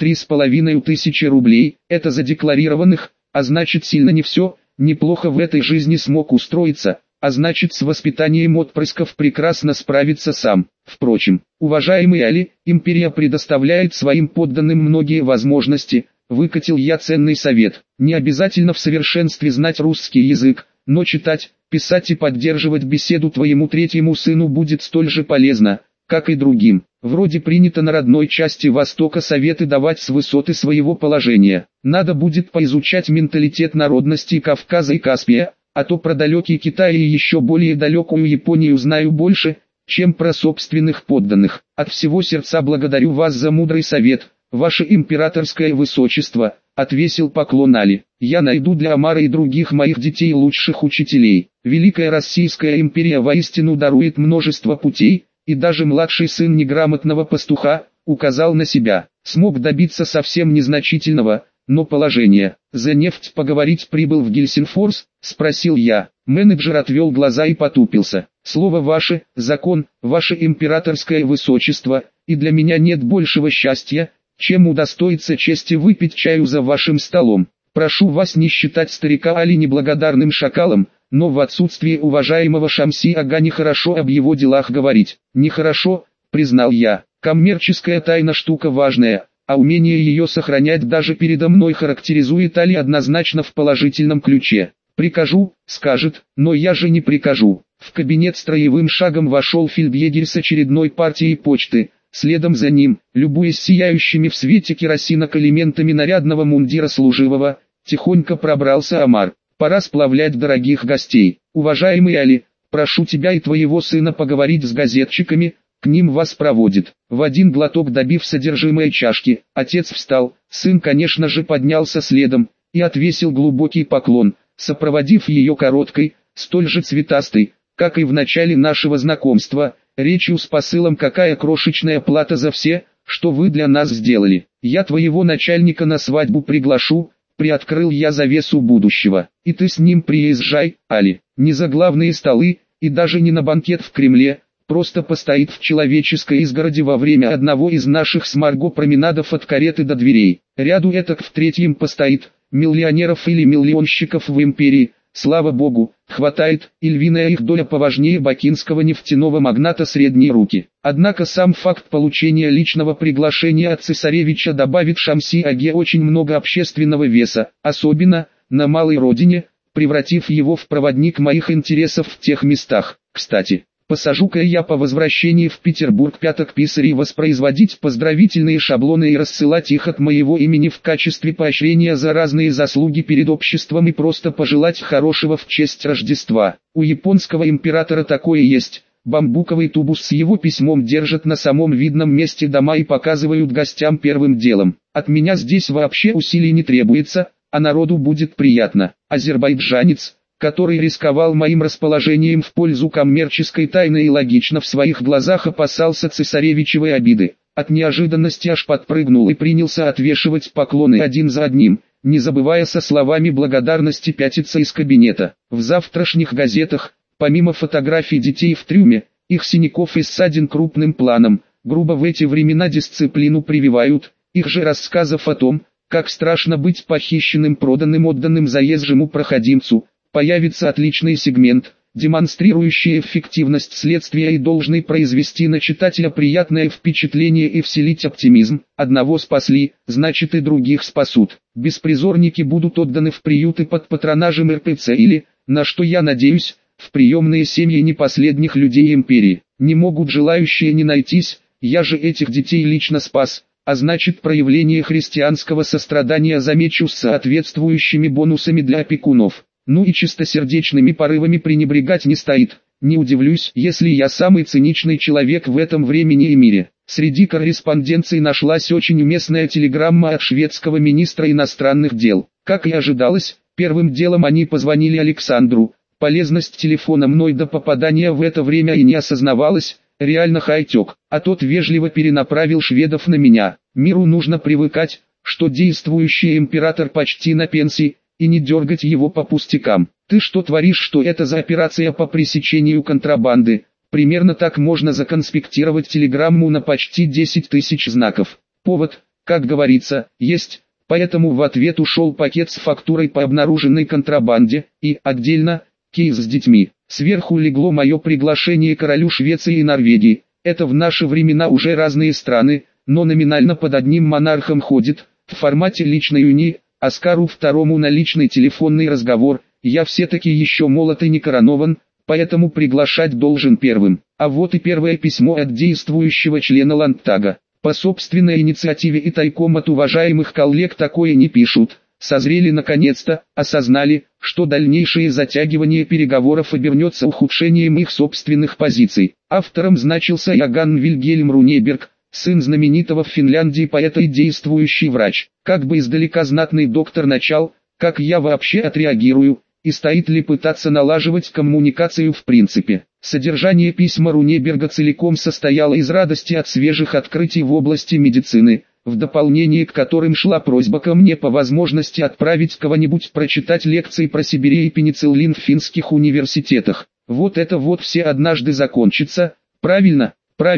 3500 рублей, это задекларированных, а значит сильно не все, неплохо в этой жизни смог устроиться, а значит с воспитанием отпрысков прекрасно справится сам. Впрочем, уважаемый Али, империя предоставляет своим подданным многие возможности, выкатил я ценный совет. Не обязательно в совершенстве знать русский язык, но читать, писать и поддерживать беседу твоему третьему сыну будет столь же полезно, как и другим. Вроде принято на родной части Востока советы давать с высоты своего положения. Надо будет поизучать менталитет народностей Кавказа и Каспия, а то про далекий Китай и еще более далекую Японию знаю больше, чем про собственных подданных. От всего сердца благодарю вас за мудрый совет, ваше императорское высочество, отвесил поклон Али. Я найду для Омара и других моих детей лучших учителей. Великая Российская империя воистину дарует множество путей, и даже младший сын неграмотного пастуха указал на себя. Смог добиться совсем незначительного, но положение. «За нефть поговорить прибыл в Гельсинфорс?» – спросил я. Менеджер отвел глаза и потупился. «Слово ваше, закон, ваше императорское высочество, и для меня нет большего счастья, чем удостоиться чести выпить чаю за вашим столом. Прошу вас не считать старика Али неблагодарным шакалом, но в отсутствие уважаемого Шамси Ага нехорошо об его делах говорить». «Нехорошо», – признал я. «Коммерческая тайна штука важная, а умение ее сохранять даже передо мной характеризует Али однозначно в положительном ключе. Прикажу, скажет, но я же не прикажу». В кабинет строевым шагом вошел фельдъегерь с очередной партией почты. Следом за ним, любуясь сияющими в свете керосинок элементами нарядного мундира служивого, тихонько пробрался Омар. «Пора сплавлять дорогих гостей. Уважаемый Али, прошу тебя и твоего сына поговорить с газетчиками, к ним вас проводит». В один глоток добив содержимое чашки, отец встал, сын конечно же поднялся следом, и отвесил глубокий поклон, сопроводив ее короткой, столь же цветастой, как и в начале нашего знакомства, речью с посылом: «Какая крошечная плата за все, что вы для нас сделали. Я твоего начальника на свадьбу приглашу», приоткрыл я завесу будущего. «И ты с ним приезжай, Али, не за главные столы, и даже не на банкет в Кремле, просто постоит в человеческой изгороди во время одного из наших с Марго променадов от кареты до дверей. Ряду этак в третьем постоит, миллионеров или миллионщиков в империи, слава богу, хватает, и львиная их доля поважнее бакинского нефтяного магната средней руки». Однако сам факт получения личного приглашения от цесаревича добавит Шамси Аге очень много общественного веса, особенно на малой родине, превратив его в проводник моих интересов в тех местах. Кстати, посажу-ка я по возвращении в Петербург пяток писарей воспроизводить поздравительные шаблоны и рассылать их от моего имени в качестве поощрения за разные заслуги перед обществом и просто пожелать хорошего в честь Рождества. У японского императора такое есть. Бамбуковый тубус с его письмом держат на самом видном месте дома и показывают гостям первым делом. От меня здесь вообще усилий не требуется, а народу будет приятно. Азербайджанец, который рисковал моим расположением в пользу коммерческой тайны и логично в своих глазах опасался цесаревичевой обиды, от неожиданности аж подпрыгнул и принялся отвешивать поклоны один за одним, не забывая со словами благодарности пятиться из кабинета. В завтрашних газетах, помимо фотографий детей в трюме, их синяков и ссадин крупным планом, грубо в эти времена дисциплину прививают, их же рассказов о том, как страшно быть похищенным, проданным, отданным заезжему проходимцу, появится отличный сегмент, демонстрирующий эффективность следствия и должный произвести на читателя приятное впечатление и вселить оптимизм. Одного спасли, значит и других спасут. Беспризорники будут отданы в приюты под патронажем РПЦ или, на что я надеюсь, в приемные семьи не последних людей империи. Не могут желающие не найтись, я же этих детей лично спас, а значит проявление христианского сострадания замечу с соответствующими бонусами для опекунов. Ну и чистосердечными порывами пренебрегать не стоит. Не удивлюсь, если я самый циничный человек в этом времени и мире. Среди корреспонденций нашлась очень уместная телеграмма от шведского министра иностранных дел. Как и ожидалось, первым делом они позвонили Александру. Полезность телефона мной до попадания в это время и не осознавалась, реально хай-тек. А тот вежливо перенаправил шведов на меня. Миру нужно привыкать, что действующий император почти на пенсии, и не дергать его по пустякам. Ты что творишь, что это за операция по пресечению контрабанды? Примерно так можно законспектировать телеграмму на почти 10 тысяч знаков. Повод, как говорится, есть, поэтому в ответ ушел пакет с фактурой по обнаруженной контрабанде, и, отдельно, кейс с детьми. Сверху легло мое приглашение королю Швеции и Норвегии. Это в наши времена уже разные страны, но номинально под одним монархом ходит, в формате личной унии, Оскару II на личный телефонный разговор. Я все-таки еще молод и не коронован, поэтому приглашать должен первым. А вот и первое письмо от действующего члена Ландтага. По собственной инициативе и тайком от уважаемых коллег такое не пишут. Созрели наконец-то, осознали, что дальнейшее затягивание переговоров обернется ухудшением их собственных позиций. Автором значился Иоганн Вильгельм Рунеберг, сын знаменитого в Финляндии поэта и действующий врач. Как бы издалека знатный доктор начал, как я вообще отреагирую, и стоит ли пытаться налаживать коммуникацию в принципе. Содержание письма Рунеберга целиком состояло из радости от свежих открытий в области медицины, в дополнение к которым шла просьба ко мне по возможности отправить кого-нибудь прочитать лекции про Сибирь и пенициллин в финских университетах. Вот это вот все однажды закончится, правильно,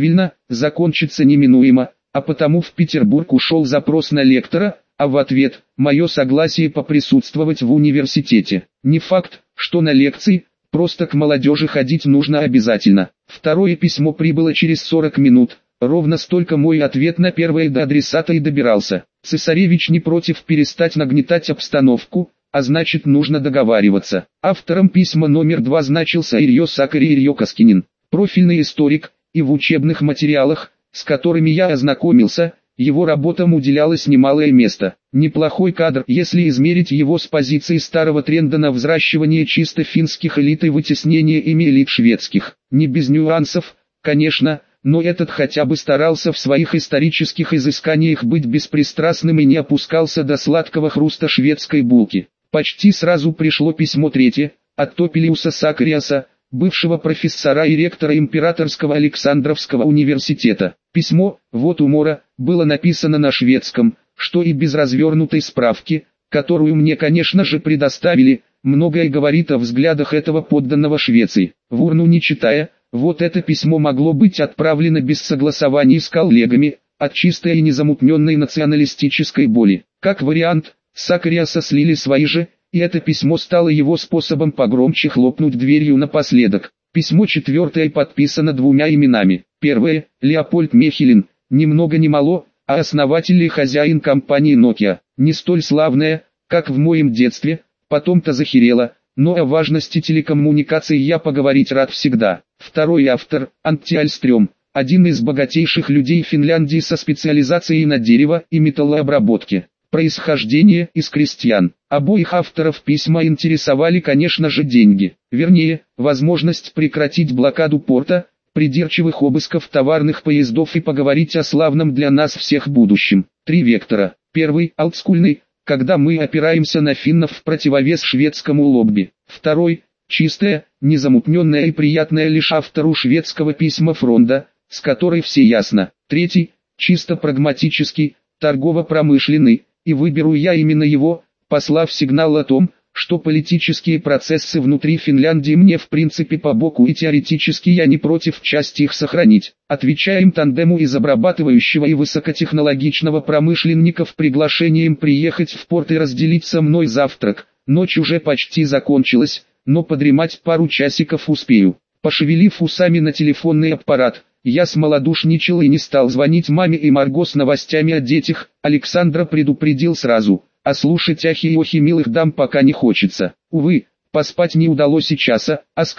закончится неминуемо, а потому в Петербург ушел запрос на лектора, а в ответ – мое согласие поприсутствовать в университете. Не факт, что на лекции, просто к молодежи ходить нужно обязательно. Второе письмо прибыло через 40 минут, ровно столько мой ответ на первое до адресата и добирался. Цесаревич не против перестать нагнетать обстановку, а значит нужно договариваться. Автором письма номер 2 значился Ирьё Сакари Ирьё Коскинин, профильный историк, и в учебных материалах, с которыми я ознакомился, его работам уделялось немалое место. Неплохой кадр, если измерить его с позиции старого тренда на взращивание чисто финских элит и вытеснение ими элит шведских. Не без нюансов, конечно, но этот хотя бы старался в своих исторических изысканиях быть беспристрастным и не опускался до сладкого хруста шведской булки. Почти сразу пришло письмо третье, от Топелиуса Сакариаса, бывшего профессора и ректора Императорского Александровского университета. Письмо, вот умора, было написано на шведском, что и без развернутой справки, которую мне конечно же предоставили, многое говорит о взглядах этого подданного Швеции. В урну не читая, вот это письмо могло быть отправлено без согласований с коллегами, от чистой и незамутненной националистической боли. Как вариант, Сакариаса слили свои же, и это письмо стало его способом погромче хлопнуть дверью напоследок. Письмо четвертое подписано двумя именами. Первое – Леопольд Мехелин, ни много ни мало, а основатель и хозяин компании Nokia. Не столь славная, как в моем детстве, потом-то захерела, но о важности телекоммуникаций я поговорить рад всегда. Второй автор – Анtti Альстрём, один из богатейших людей Финляндии со специализацией на дерево и металлообработке. Происхождение из крестьян. Обоих авторов письма интересовали, конечно же, деньги. Вернее, возможность прекратить блокаду порта, придирчивых обысков товарных поездов и поговорить о славном для нас всех будущем. Три вектора. Первый – олдскульный, когда мы опираемся на финнов в противовес шведскому лобби. Второй – чистое, незамутненное и приятное лишь автору шведского письма фронта, с которой все ясно. Третий – чисто прагматический, торгово-промышленный, и выберу я именно его, послав сигнал о том, что политические процессы внутри Финляндии мне в принципе по боку и теоретически я не против часть их сохранить. Отвечаем тандему из обрабатывающего и высокотехнологичного промышленников приглашением приехать в порт и разделить со мной завтрак. Ночь уже почти закончилась, но подремать пару часиков успею. Пошевелив усами на телефонный аппарат, я смолодушничал и не стал звонить маме и Марго с новостями о детях. Александра предупредил сразу, а слушать ахи и охи милых дам пока не хочется. Увы, поспать не удалось и часа. Оскар,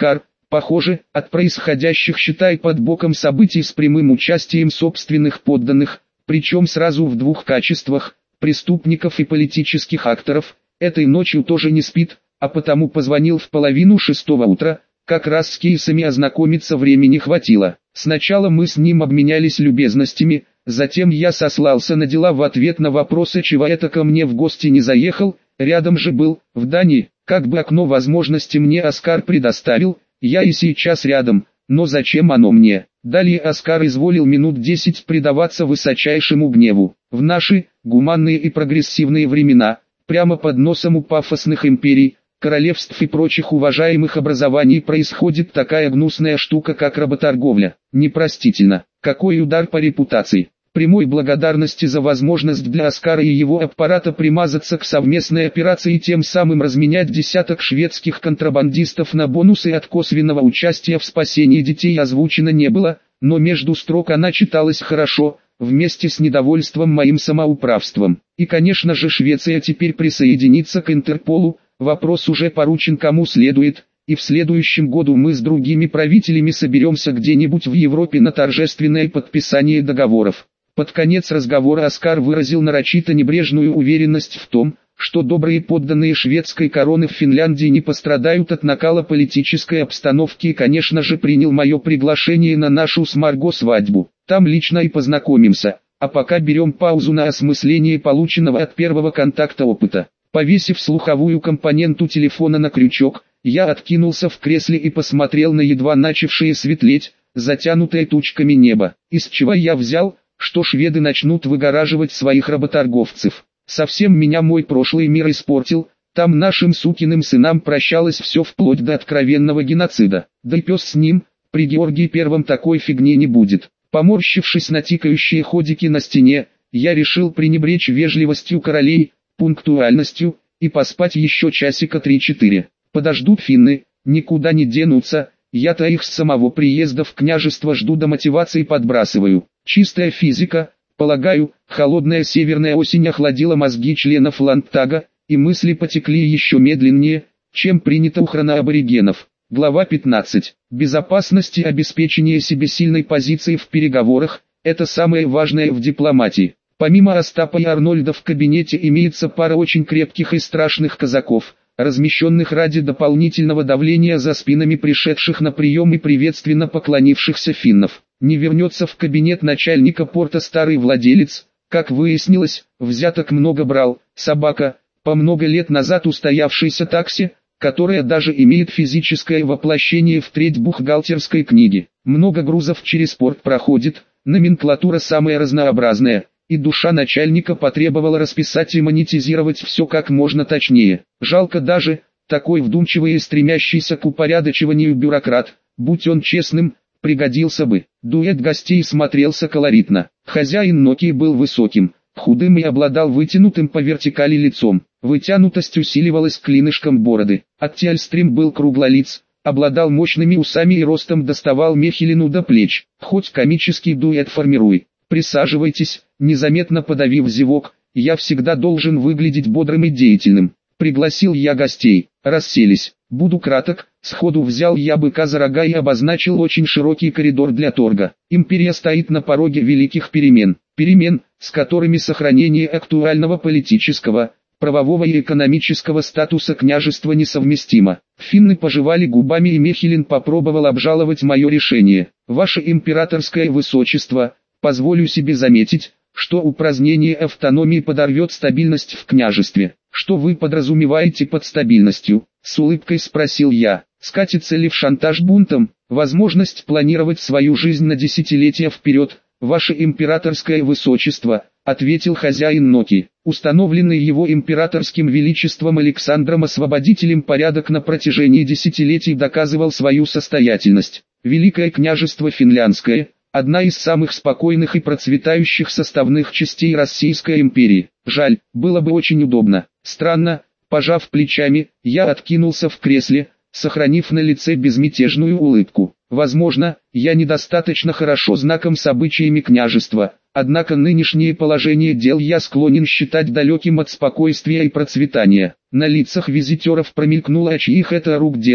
Похоже, от происходящих считай под боком событий с прямым участием собственных подданных, причем сразу в двух качествах, преступников и политических акторов, этой ночью тоже не спит, а потому позвонил в 5:30 утра, как раз с кейсами ознакомиться времени хватило. Сначала мы с ним обменялись любезностями, затем я сослался на дела в ответ на вопросы, чего это ко мне в гости не заехал, рядом же был, в Дании, как бы окно возможности мне Оскар предоставил, я и сейчас рядом, но зачем оно мне? Далее Оскар изволил минут 10 предаваться высочайшему гневу. В наши, гуманные и прогрессивные времена, прямо под носом у пафосных империй, королевств и прочих уважаемых образований происходит такая гнусная штука, как работорговля. Непростительно. Какой удар по репутации. Прямой благодарности за возможность для Оскара и его аппарата примазаться к совместной операции и тем самым разменять десяток шведских контрабандистов на бонусы от косвенного участия в спасении детей озвучено не было, но между строк она читалась хорошо, вместе с недовольством моим самоуправством. И конечно же Швеция теперь присоединится к Интерполу, вопрос уже поручен кому следует, и в следующем году мы с другими правителями соберемся где-нибудь в Европе на торжественное подписание договоров. Под конец разговора Оскар выразил нарочито небрежную уверенность в том, что добрые подданные шведской короны в Финляндии не пострадают от накала политической обстановки и конечно же принял мое приглашение на нашу с Марго свадьбу. Там лично и познакомимся, а пока берем паузу на осмысление полученного от первого контакта опыта. Повесив слуховую компоненту телефона на крючок, я откинулся в кресле и посмотрел на едва начавшее светлеть, затянутое тучками небо. Из чего я взял, что шведы начнут выгораживать своих работорговцев. Совсем меня мой прошлый мир испортил, там нашим сукиным сынам прощалось все вплоть до откровенного геноцида. Да и пес с ним, при Георгии Первом такой фигни не будет. Поморщившись на тикающие ходики на стене, я решил пренебречь вежливостью королей, пунктуальностью, и поспать еще часика 3-4. Подождут финны, никуда не денутся, я-то их с самого приезда в княжество жду, до мотивации подбрасываю. Чистая физика, полагаю, холодная северная осень охладила мозги членов Ландтага, и мысли потекли еще медленнее, чем принято у хроноаборигенов. Глава 15. Безопасность и обеспечение себе сильной позиции в переговорах – это самое важное в дипломатии. Помимо Остапа и Арнольда в кабинете имеется пара очень крепких и страшных казаков, размещенных ради дополнительного давления за спинами пришедших на прием и приветственно поклонившихся финнов. Не вернется в кабинет начальника порта старый владелец, как выяснилось, взяток много брал, собака, по много лет назад устоявшейся такси, которая даже имеет физическое воплощение в треть бухгалтерской книги. Много грузов через порт проходит, номенклатура самая разнообразная, и душа начальника потребовала расписать и монетизировать все как можно точнее. Жалко даже, такой вдумчивый и стремящийся к упорядочиванию бюрократ, будь он честным, пригодился бы. Дуэт гостей смотрелся колоритно. Хозяин Nokia был высоким, худым и обладал вытянутым по вертикали лицом. Вытянутость усиливалась клинышком бороды. Аттиальстрим был круглолиц, обладал мощными усами и ростом доставал Мехелину до плеч. Хоть комический дуэт формируй. Присаживайтесь, незаметно подавив зевок, я всегда должен выглядеть бодрым и деятельным. Пригласил я гостей, расселись. Буду краток, сходу взял я быка за рога и обозначил очень широкий коридор для торга. Империя стоит на пороге великих перемен. Перемен, с которыми сохранение актуального политического, правового и экономического статуса княжества несовместимо. Финны пожевали губами и Мехелин попробовал обжаловать мое решение. Ваше императорское высочество, позволю себе заметить, что упразднение автономии подорвет стабильность в княжестве. Что вы подразумеваете под стабильностью? С улыбкой спросил я. Скатится ли в шантаж бунтом? Возможность планировать свою жизнь на десятилетия вперед, ваше императорское высочество, ответил хозяин Nokia. Установленный его императорским величеством Александром Освободителем порядок на протяжении десятилетий доказывал свою состоятельность. Великое княжество Финляндское – одна из самых спокойных и процветающих составных частей Российской империи. Жаль, было бы очень удобно. Странно, пожав плечами, я откинулся в кресле, сохранив на лице безмятежную улыбку. Возможно, я недостаточно хорошо знаком с обычаями княжества, однако нынешнее положение дел я склонен считать далеким от спокойствия и процветания. На лицах визитеров промелькнуло, чьих это рук дело,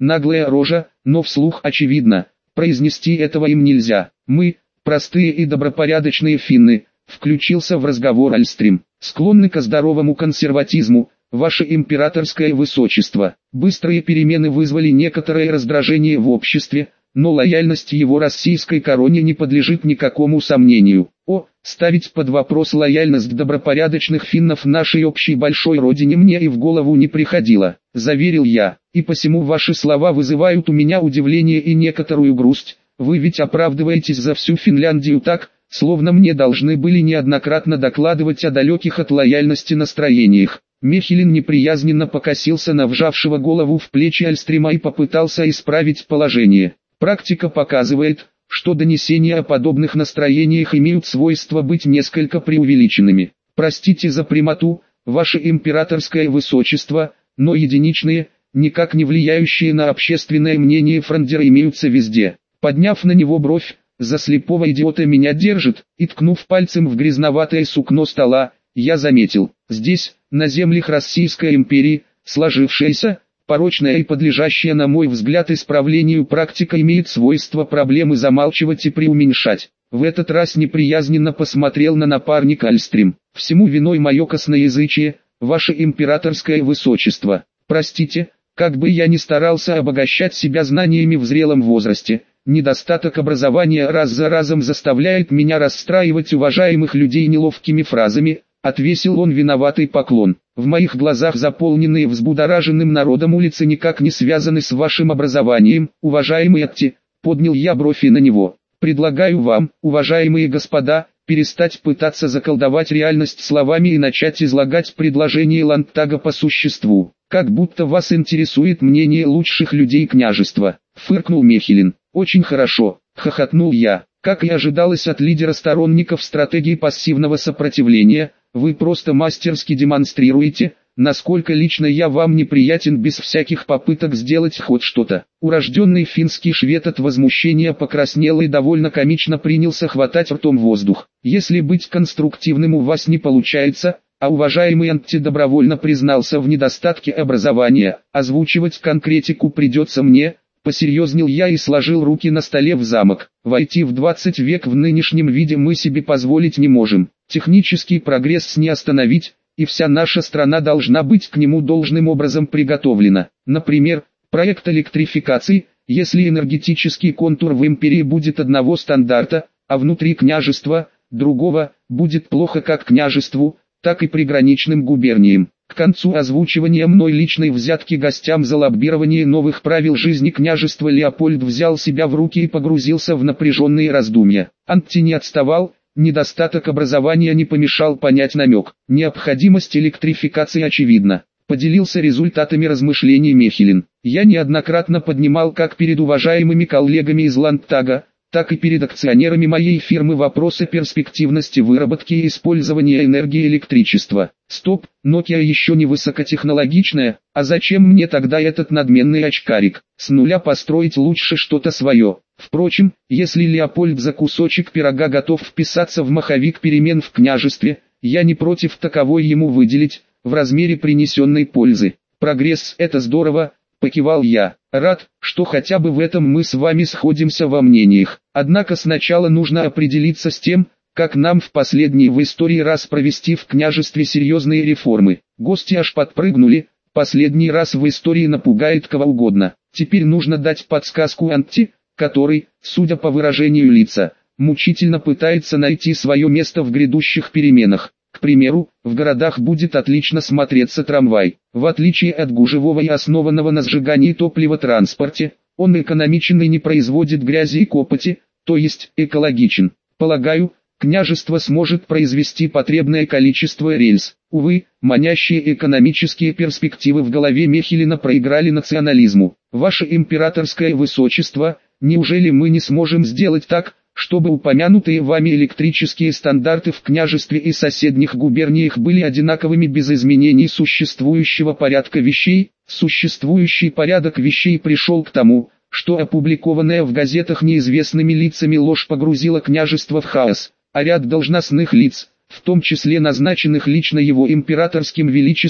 наглая рожа, но вслух очевидно, произнести этого им нельзя. Мы, простые и добропорядочные финны, включился в разговор Альстрим, склонны ко здоровому консерватизму, ваше императорское высочество. Быстрые перемены вызвали некоторое раздражение в обществе, но лояльность его российской короне не подлежит никакому сомнению. Ставить под вопрос лояльность добропорядочных финнов нашей общей большой родине мне и в голову не приходило, заверил я, и посему ваши слова вызывают у меня удивление и некоторую грусть. Вы ведь оправдываетесь за всю Финляндию так, словно мне должны были неоднократно докладывать о далеких от лояльности настроениях. Мехелин неприязненно покосился на вжавшего голову в плечи Альстрима и попытался исправить положение. Практика показывает, что донесения о подобных настроениях имеют свойство быть несколько преувеличенными. Простите за прямоту, ваше императорское высочество, но единичные, никак не влияющие на общественное мнение фрондеры имеются везде. Подняв на него бровь, за слепого идиота меня держит, и ткнув пальцем в грязноватое сукно стола, я заметил, здесь, на землях Российской империи, сложившаяся, порочная и подлежащая на мой взгляд исправлению практика имеет свойство проблемы замалчивать и преуменьшать. В этот раз неприязненно посмотрел на напарника Альстрим. Всему виной мое косноязычие, ваше императорское высочество. Простите, как бы я ни старался обогащать себя знаниями в зрелом возрасте, недостаток образования раз за разом заставляет меня расстраивать уважаемых людей неловкими фразами. Отвесил он виноватый поклон. В моих глазах заполненные взбудораженным народом улицы никак не связаны с вашим образованием, уважаемый Атти. Поднял я брови на него. Предлагаю вам, уважаемые господа, перестать пытаться заколдовать реальность словами и начать излагать предложения Ландтага по существу. Как будто вас интересует мнение лучших людей княжества. Фыркнул Мехелин. Очень хорошо, хохотнул я. Как и ожидалось от лидера сторонников стратегии пассивного сопротивления, вы просто мастерски демонстрируете, насколько лично я вам неприятен без всяких попыток сделать хоть что-то. Урожденный финский швед от возмущения покраснел и довольно комично принялся хватать ртом воздух. Если быть конструктивным у вас не получается, а уважаемый Анти добровольно признался в недостатке образования, озвучивать конкретику придется мне. Посерьезнел я и сложил руки на столе в замок. Войти в 20 век в нынешнем виде мы себе позволить не можем. Технический прогресс не остановить, и вся наша страна должна быть к нему должным образом приготовлена. Например, проект электрификации, если энергетический контур в империи будет одного стандарта, а внутри княжества, другого, будет плохо как княжеству, так и приграничным губерниям. К концу озвучивания мной личной взятки гостям за лоббирование новых правил жизни княжества Леопольд взял себя в руки и погрузился в напряженные раздумья. Анти не отставал, недостаток образования не помешал понять намек. Необходимость электрификации очевидна. Поделился результатами размышлений Мехелин. Я неоднократно поднимал как перед уважаемыми коллегами из Ландтага, так и перед акционерами моей фирмы вопросы перспективности выработки и использования энергии электричества. Стоп, Nokia еще не высокотехнологичная, а зачем мне тогда этот надменный очкарик? С нуля построить лучше что-то свое. Впрочем, если Леопольд за кусочек пирога готов вписаться в маховик перемен в княжестве, я не против таковой ему выделить, в размере принесенной пользы. Прогресс — это здорово. Покивал я. Рад, что хотя бы в этом мы с вами сходимся во мнениях. Однако сначала нужно определиться с тем, как нам в последний в истории раз провести в княжестве серьезные реформы. Гости аж подпрыгнули. Последний раз в истории напугает кого угодно. Теперь нужно дать подсказку Анти, который, судя по выражению лица, мучительно пытается найти свое место в грядущих переменах. К примеру, в городах будет отлично смотреться трамвай. В отличие от гужевого и основанного на сжигании топлива транспорте, он экономичен и не производит грязи и копоти, то есть экологичен. Полагаю, княжество сможет произвести потребное количество рельс. Увы, манящие экономические перспективы в голове Мехелина проиграли национализму. Ваше императорское высочество, неужели мы не сможем сделать так, чтобы упомянутые вами электрические стандарты в княжестве и соседних губерниях были одинаковыми без изменений существующего порядка вещей? Существующий порядок вещей пришел к тому, что опубликованная в газетах неизвестными лицами ложь погрузила княжество в хаос, а ряд должностных лиц, в том числе назначенных лично его императорским величеством,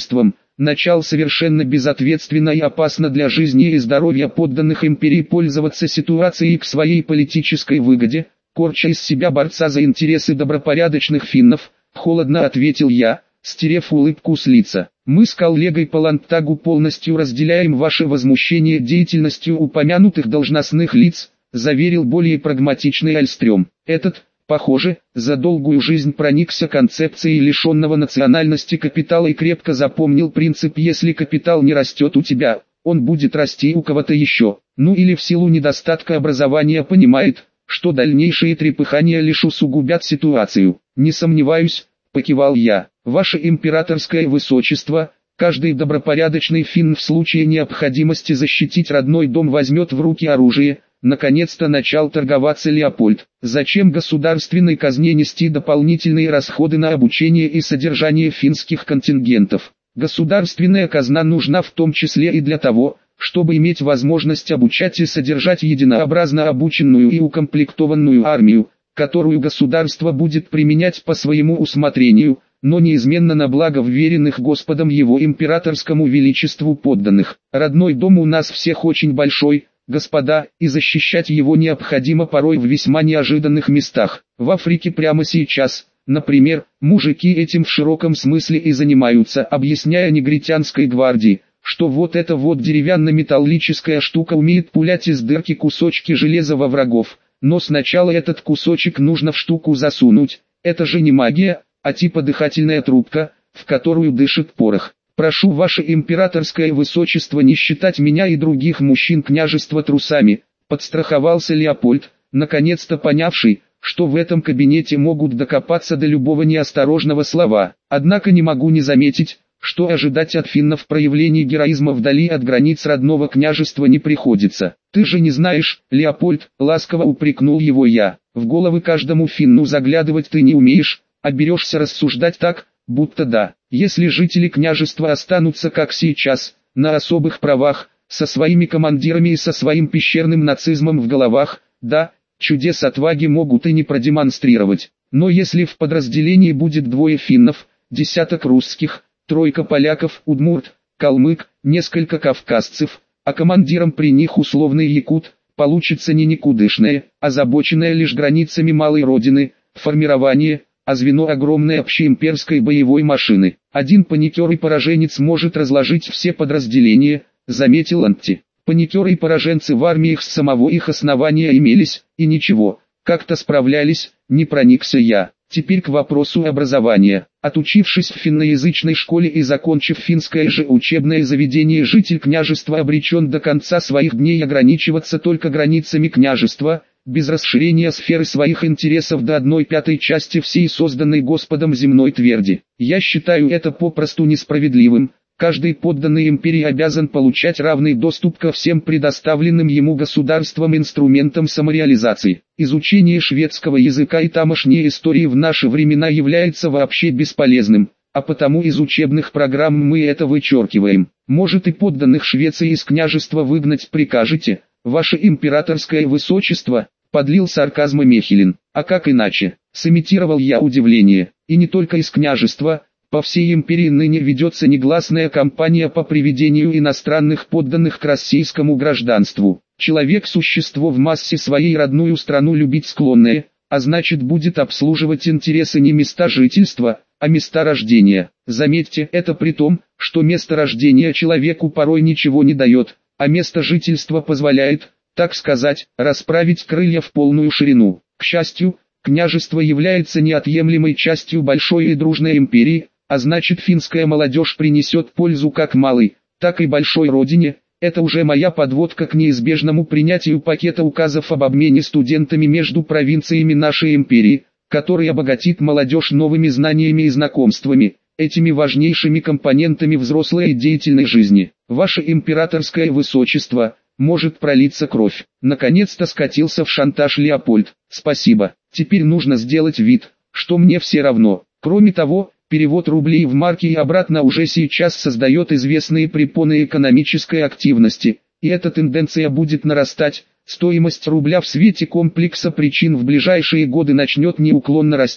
начал совершенно безответственно и опасно для жизни и здоровья подданных империи пользоваться ситуацией к своей политической выгоде, корча из себя борца за интересы добропорядочных финнов, холодно ответил я, стерев улыбку с лица. Мы с коллегой по Ландтагу полностью разделяем ваше возмущение деятельностью упомянутых должностных лиц, заверил более прагматичный Альстрём. Этот, похоже, за долгую жизнь проникся концепцией лишенного национальности капитала и крепко запомнил принцип: если капитал не растет у тебя, он будет расти у кого-то еще. Ну или в силу недостатка образования понимает, что дальнейшие трепыхания лишь усугубят ситуацию. Не сомневаюсь, покивал я. Ваше императорское высочество, каждый добропорядочный финн в случае необходимости защитить родной дом возьмет в руки оружие. Наконец-то начал торговаться Леопольд. Зачем государственной казне нести дополнительные расходы на обучение и содержание финских контингентов? Государственная казна нужна в том числе и для того, чтобы иметь возможность обучать и содержать единообразно обученную и укомплектованную армию, которую государство будет применять по своему усмотрению, но неизменно на благо вверенных Господом его императорскому величеству подданных. Родной дом у нас всех очень большой, господа, и защищать его необходимо порой в весьма неожиданных местах. В Африке прямо сейчас, например, мужики этим в широком смысле и занимаются, объясняя негритянской гвардии, что вот эта вот деревянно-металлическая штука умеет пулять из дырки кусочки железа во врагов, но сначала этот кусочек нужно в штуку засунуть. Это же не магия, а типа дыхательная трубка, в которую дышит порох. Прошу ваше императорское высочество не считать меня и других мужчин княжества трусами, подстраховался Леопольд, наконец-то понявший, что в этом кабинете могут докопаться до любого неосторожного слова. Однако не могу не заметить, что ожидать от финнов проявлений героизма вдали от границ родного княжества не приходится. Ты же не знаешь, Леопольд, ласково упрекнул его я, в головы каждому финну заглядывать ты не умеешь, а берешься рассуждать так, будто да. Если жители княжества останутся как сейчас, на особых правах, со своими командирами и со своим пещерным нацизмом в головах, да, чудес отваги могут и не продемонстрировать. Но если в подразделении будет 2 финнов, 10 русских, 3 поляков, удмурт, калмык, несколько кавказцев, а командиром при них условный якут, получится не никудышное, озабоченное лишь границами малой родины, формирование, а звено огромной общеимперской боевой машины. Один паникер и пораженец может разложить все подразделения, заметил Анти. Паникеры и пораженцы в армиях с самого их основания имелись, и ничего, как-то справлялись, не проникся я. Теперь к вопросу образования. Отучившись в финноязычной школе и закончив финское же учебное заведение, житель княжества обречен до конца своих дней ограничиваться только границами княжества, без расширения сферы своих интересов до 1/5 части всей созданной Господом земной тверди. Я считаю это попросту несправедливым. Каждый подданный империи обязан получать равный доступ ко всем предоставленным ему государством инструментам самореализации. Изучение шведского языка и тамошней истории в наши времена является вообще бесполезным, а потому из учебных программ мы это вычеркиваем. Может, и подданных Швеции из княжества выгнать прикажете, ваше императорское высочество, подлил сарказма Мехелин. А как иначе, сымитировал я удивление, и не только из княжества. По всей империи ныне ведется негласная кампания по приведению иностранных подданных к российскому гражданству. Человек – существо в массе своей родную страну любить склонное, а значит будет обслуживать интересы не места жительства, а места рождения. Заметьте, это при том, что место рождения человеку порой ничего не дает, а место жительства позволяет, так сказать, расправить крылья в полную ширину. К счастью, княжество является неотъемлемой частью большой и дружной империи, а значит финская молодежь принесет пользу как малой, так и большой родине. Это уже моя подводка к неизбежному принятию пакета указов об обмене студентами между провинциями нашей империи, который обогатит молодежь новыми знаниями и знакомствами, этими важнейшими компонентами взрослой и деятельной жизни. Ваше императорское высочество, может пролиться кровь. Наконец-то скатился в шантаж Леопольд. Спасибо, теперь нужно сделать вид, что мне все равно. Кроме того, перевод рублей в марки и обратно уже сейчас создает известные препоны экономической активности, и эта тенденция будет нарастать. Стоимость рубля в свете комплекса причин в ближайшие годы начнет неуклонно расти,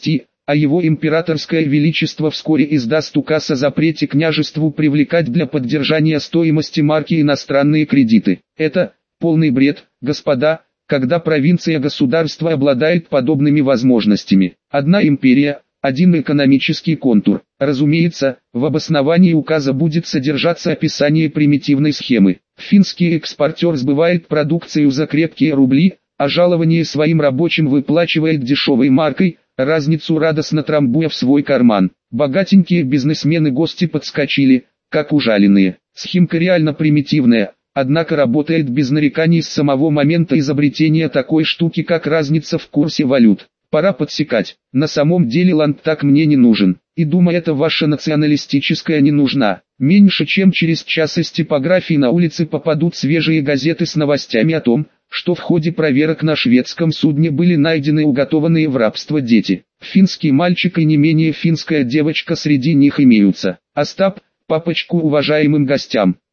а его императорское величество вскоре издаст указ о запрете княжеству привлекать для поддержания стоимости марки иностранные кредиты. Это полный бред, господа, когда провинция государства обладает подобными возможностями. Одна империя, один экономический контур. Разумеется, в обосновании указа будет содержаться описание примитивной схемы. Финский экспортер сбывает продукцию за крепкие рубли, а жалование своим рабочим выплачивает дешевой маркой, разницу радостно трамбуя в свой карман. Богатенькие бизнесмены-гости подскочили, как ужаленные. Схемка реально примитивная, однако работает без нареканий с самого момента изобретения такой штуки, как разница в курсе валют. Пора подсекать. На самом деле Ландтаг мне не нужен, и дума эта ваша националистическая не нужна. Меньше чем через час из типографии на улице попадут свежие газеты с новостями о том, что в ходе проверок на шведском судне были найдены уготованные в рабство дети. Финский мальчик и не менее финская девочка среди них имеются. Остап, папочку уважаемым гостям.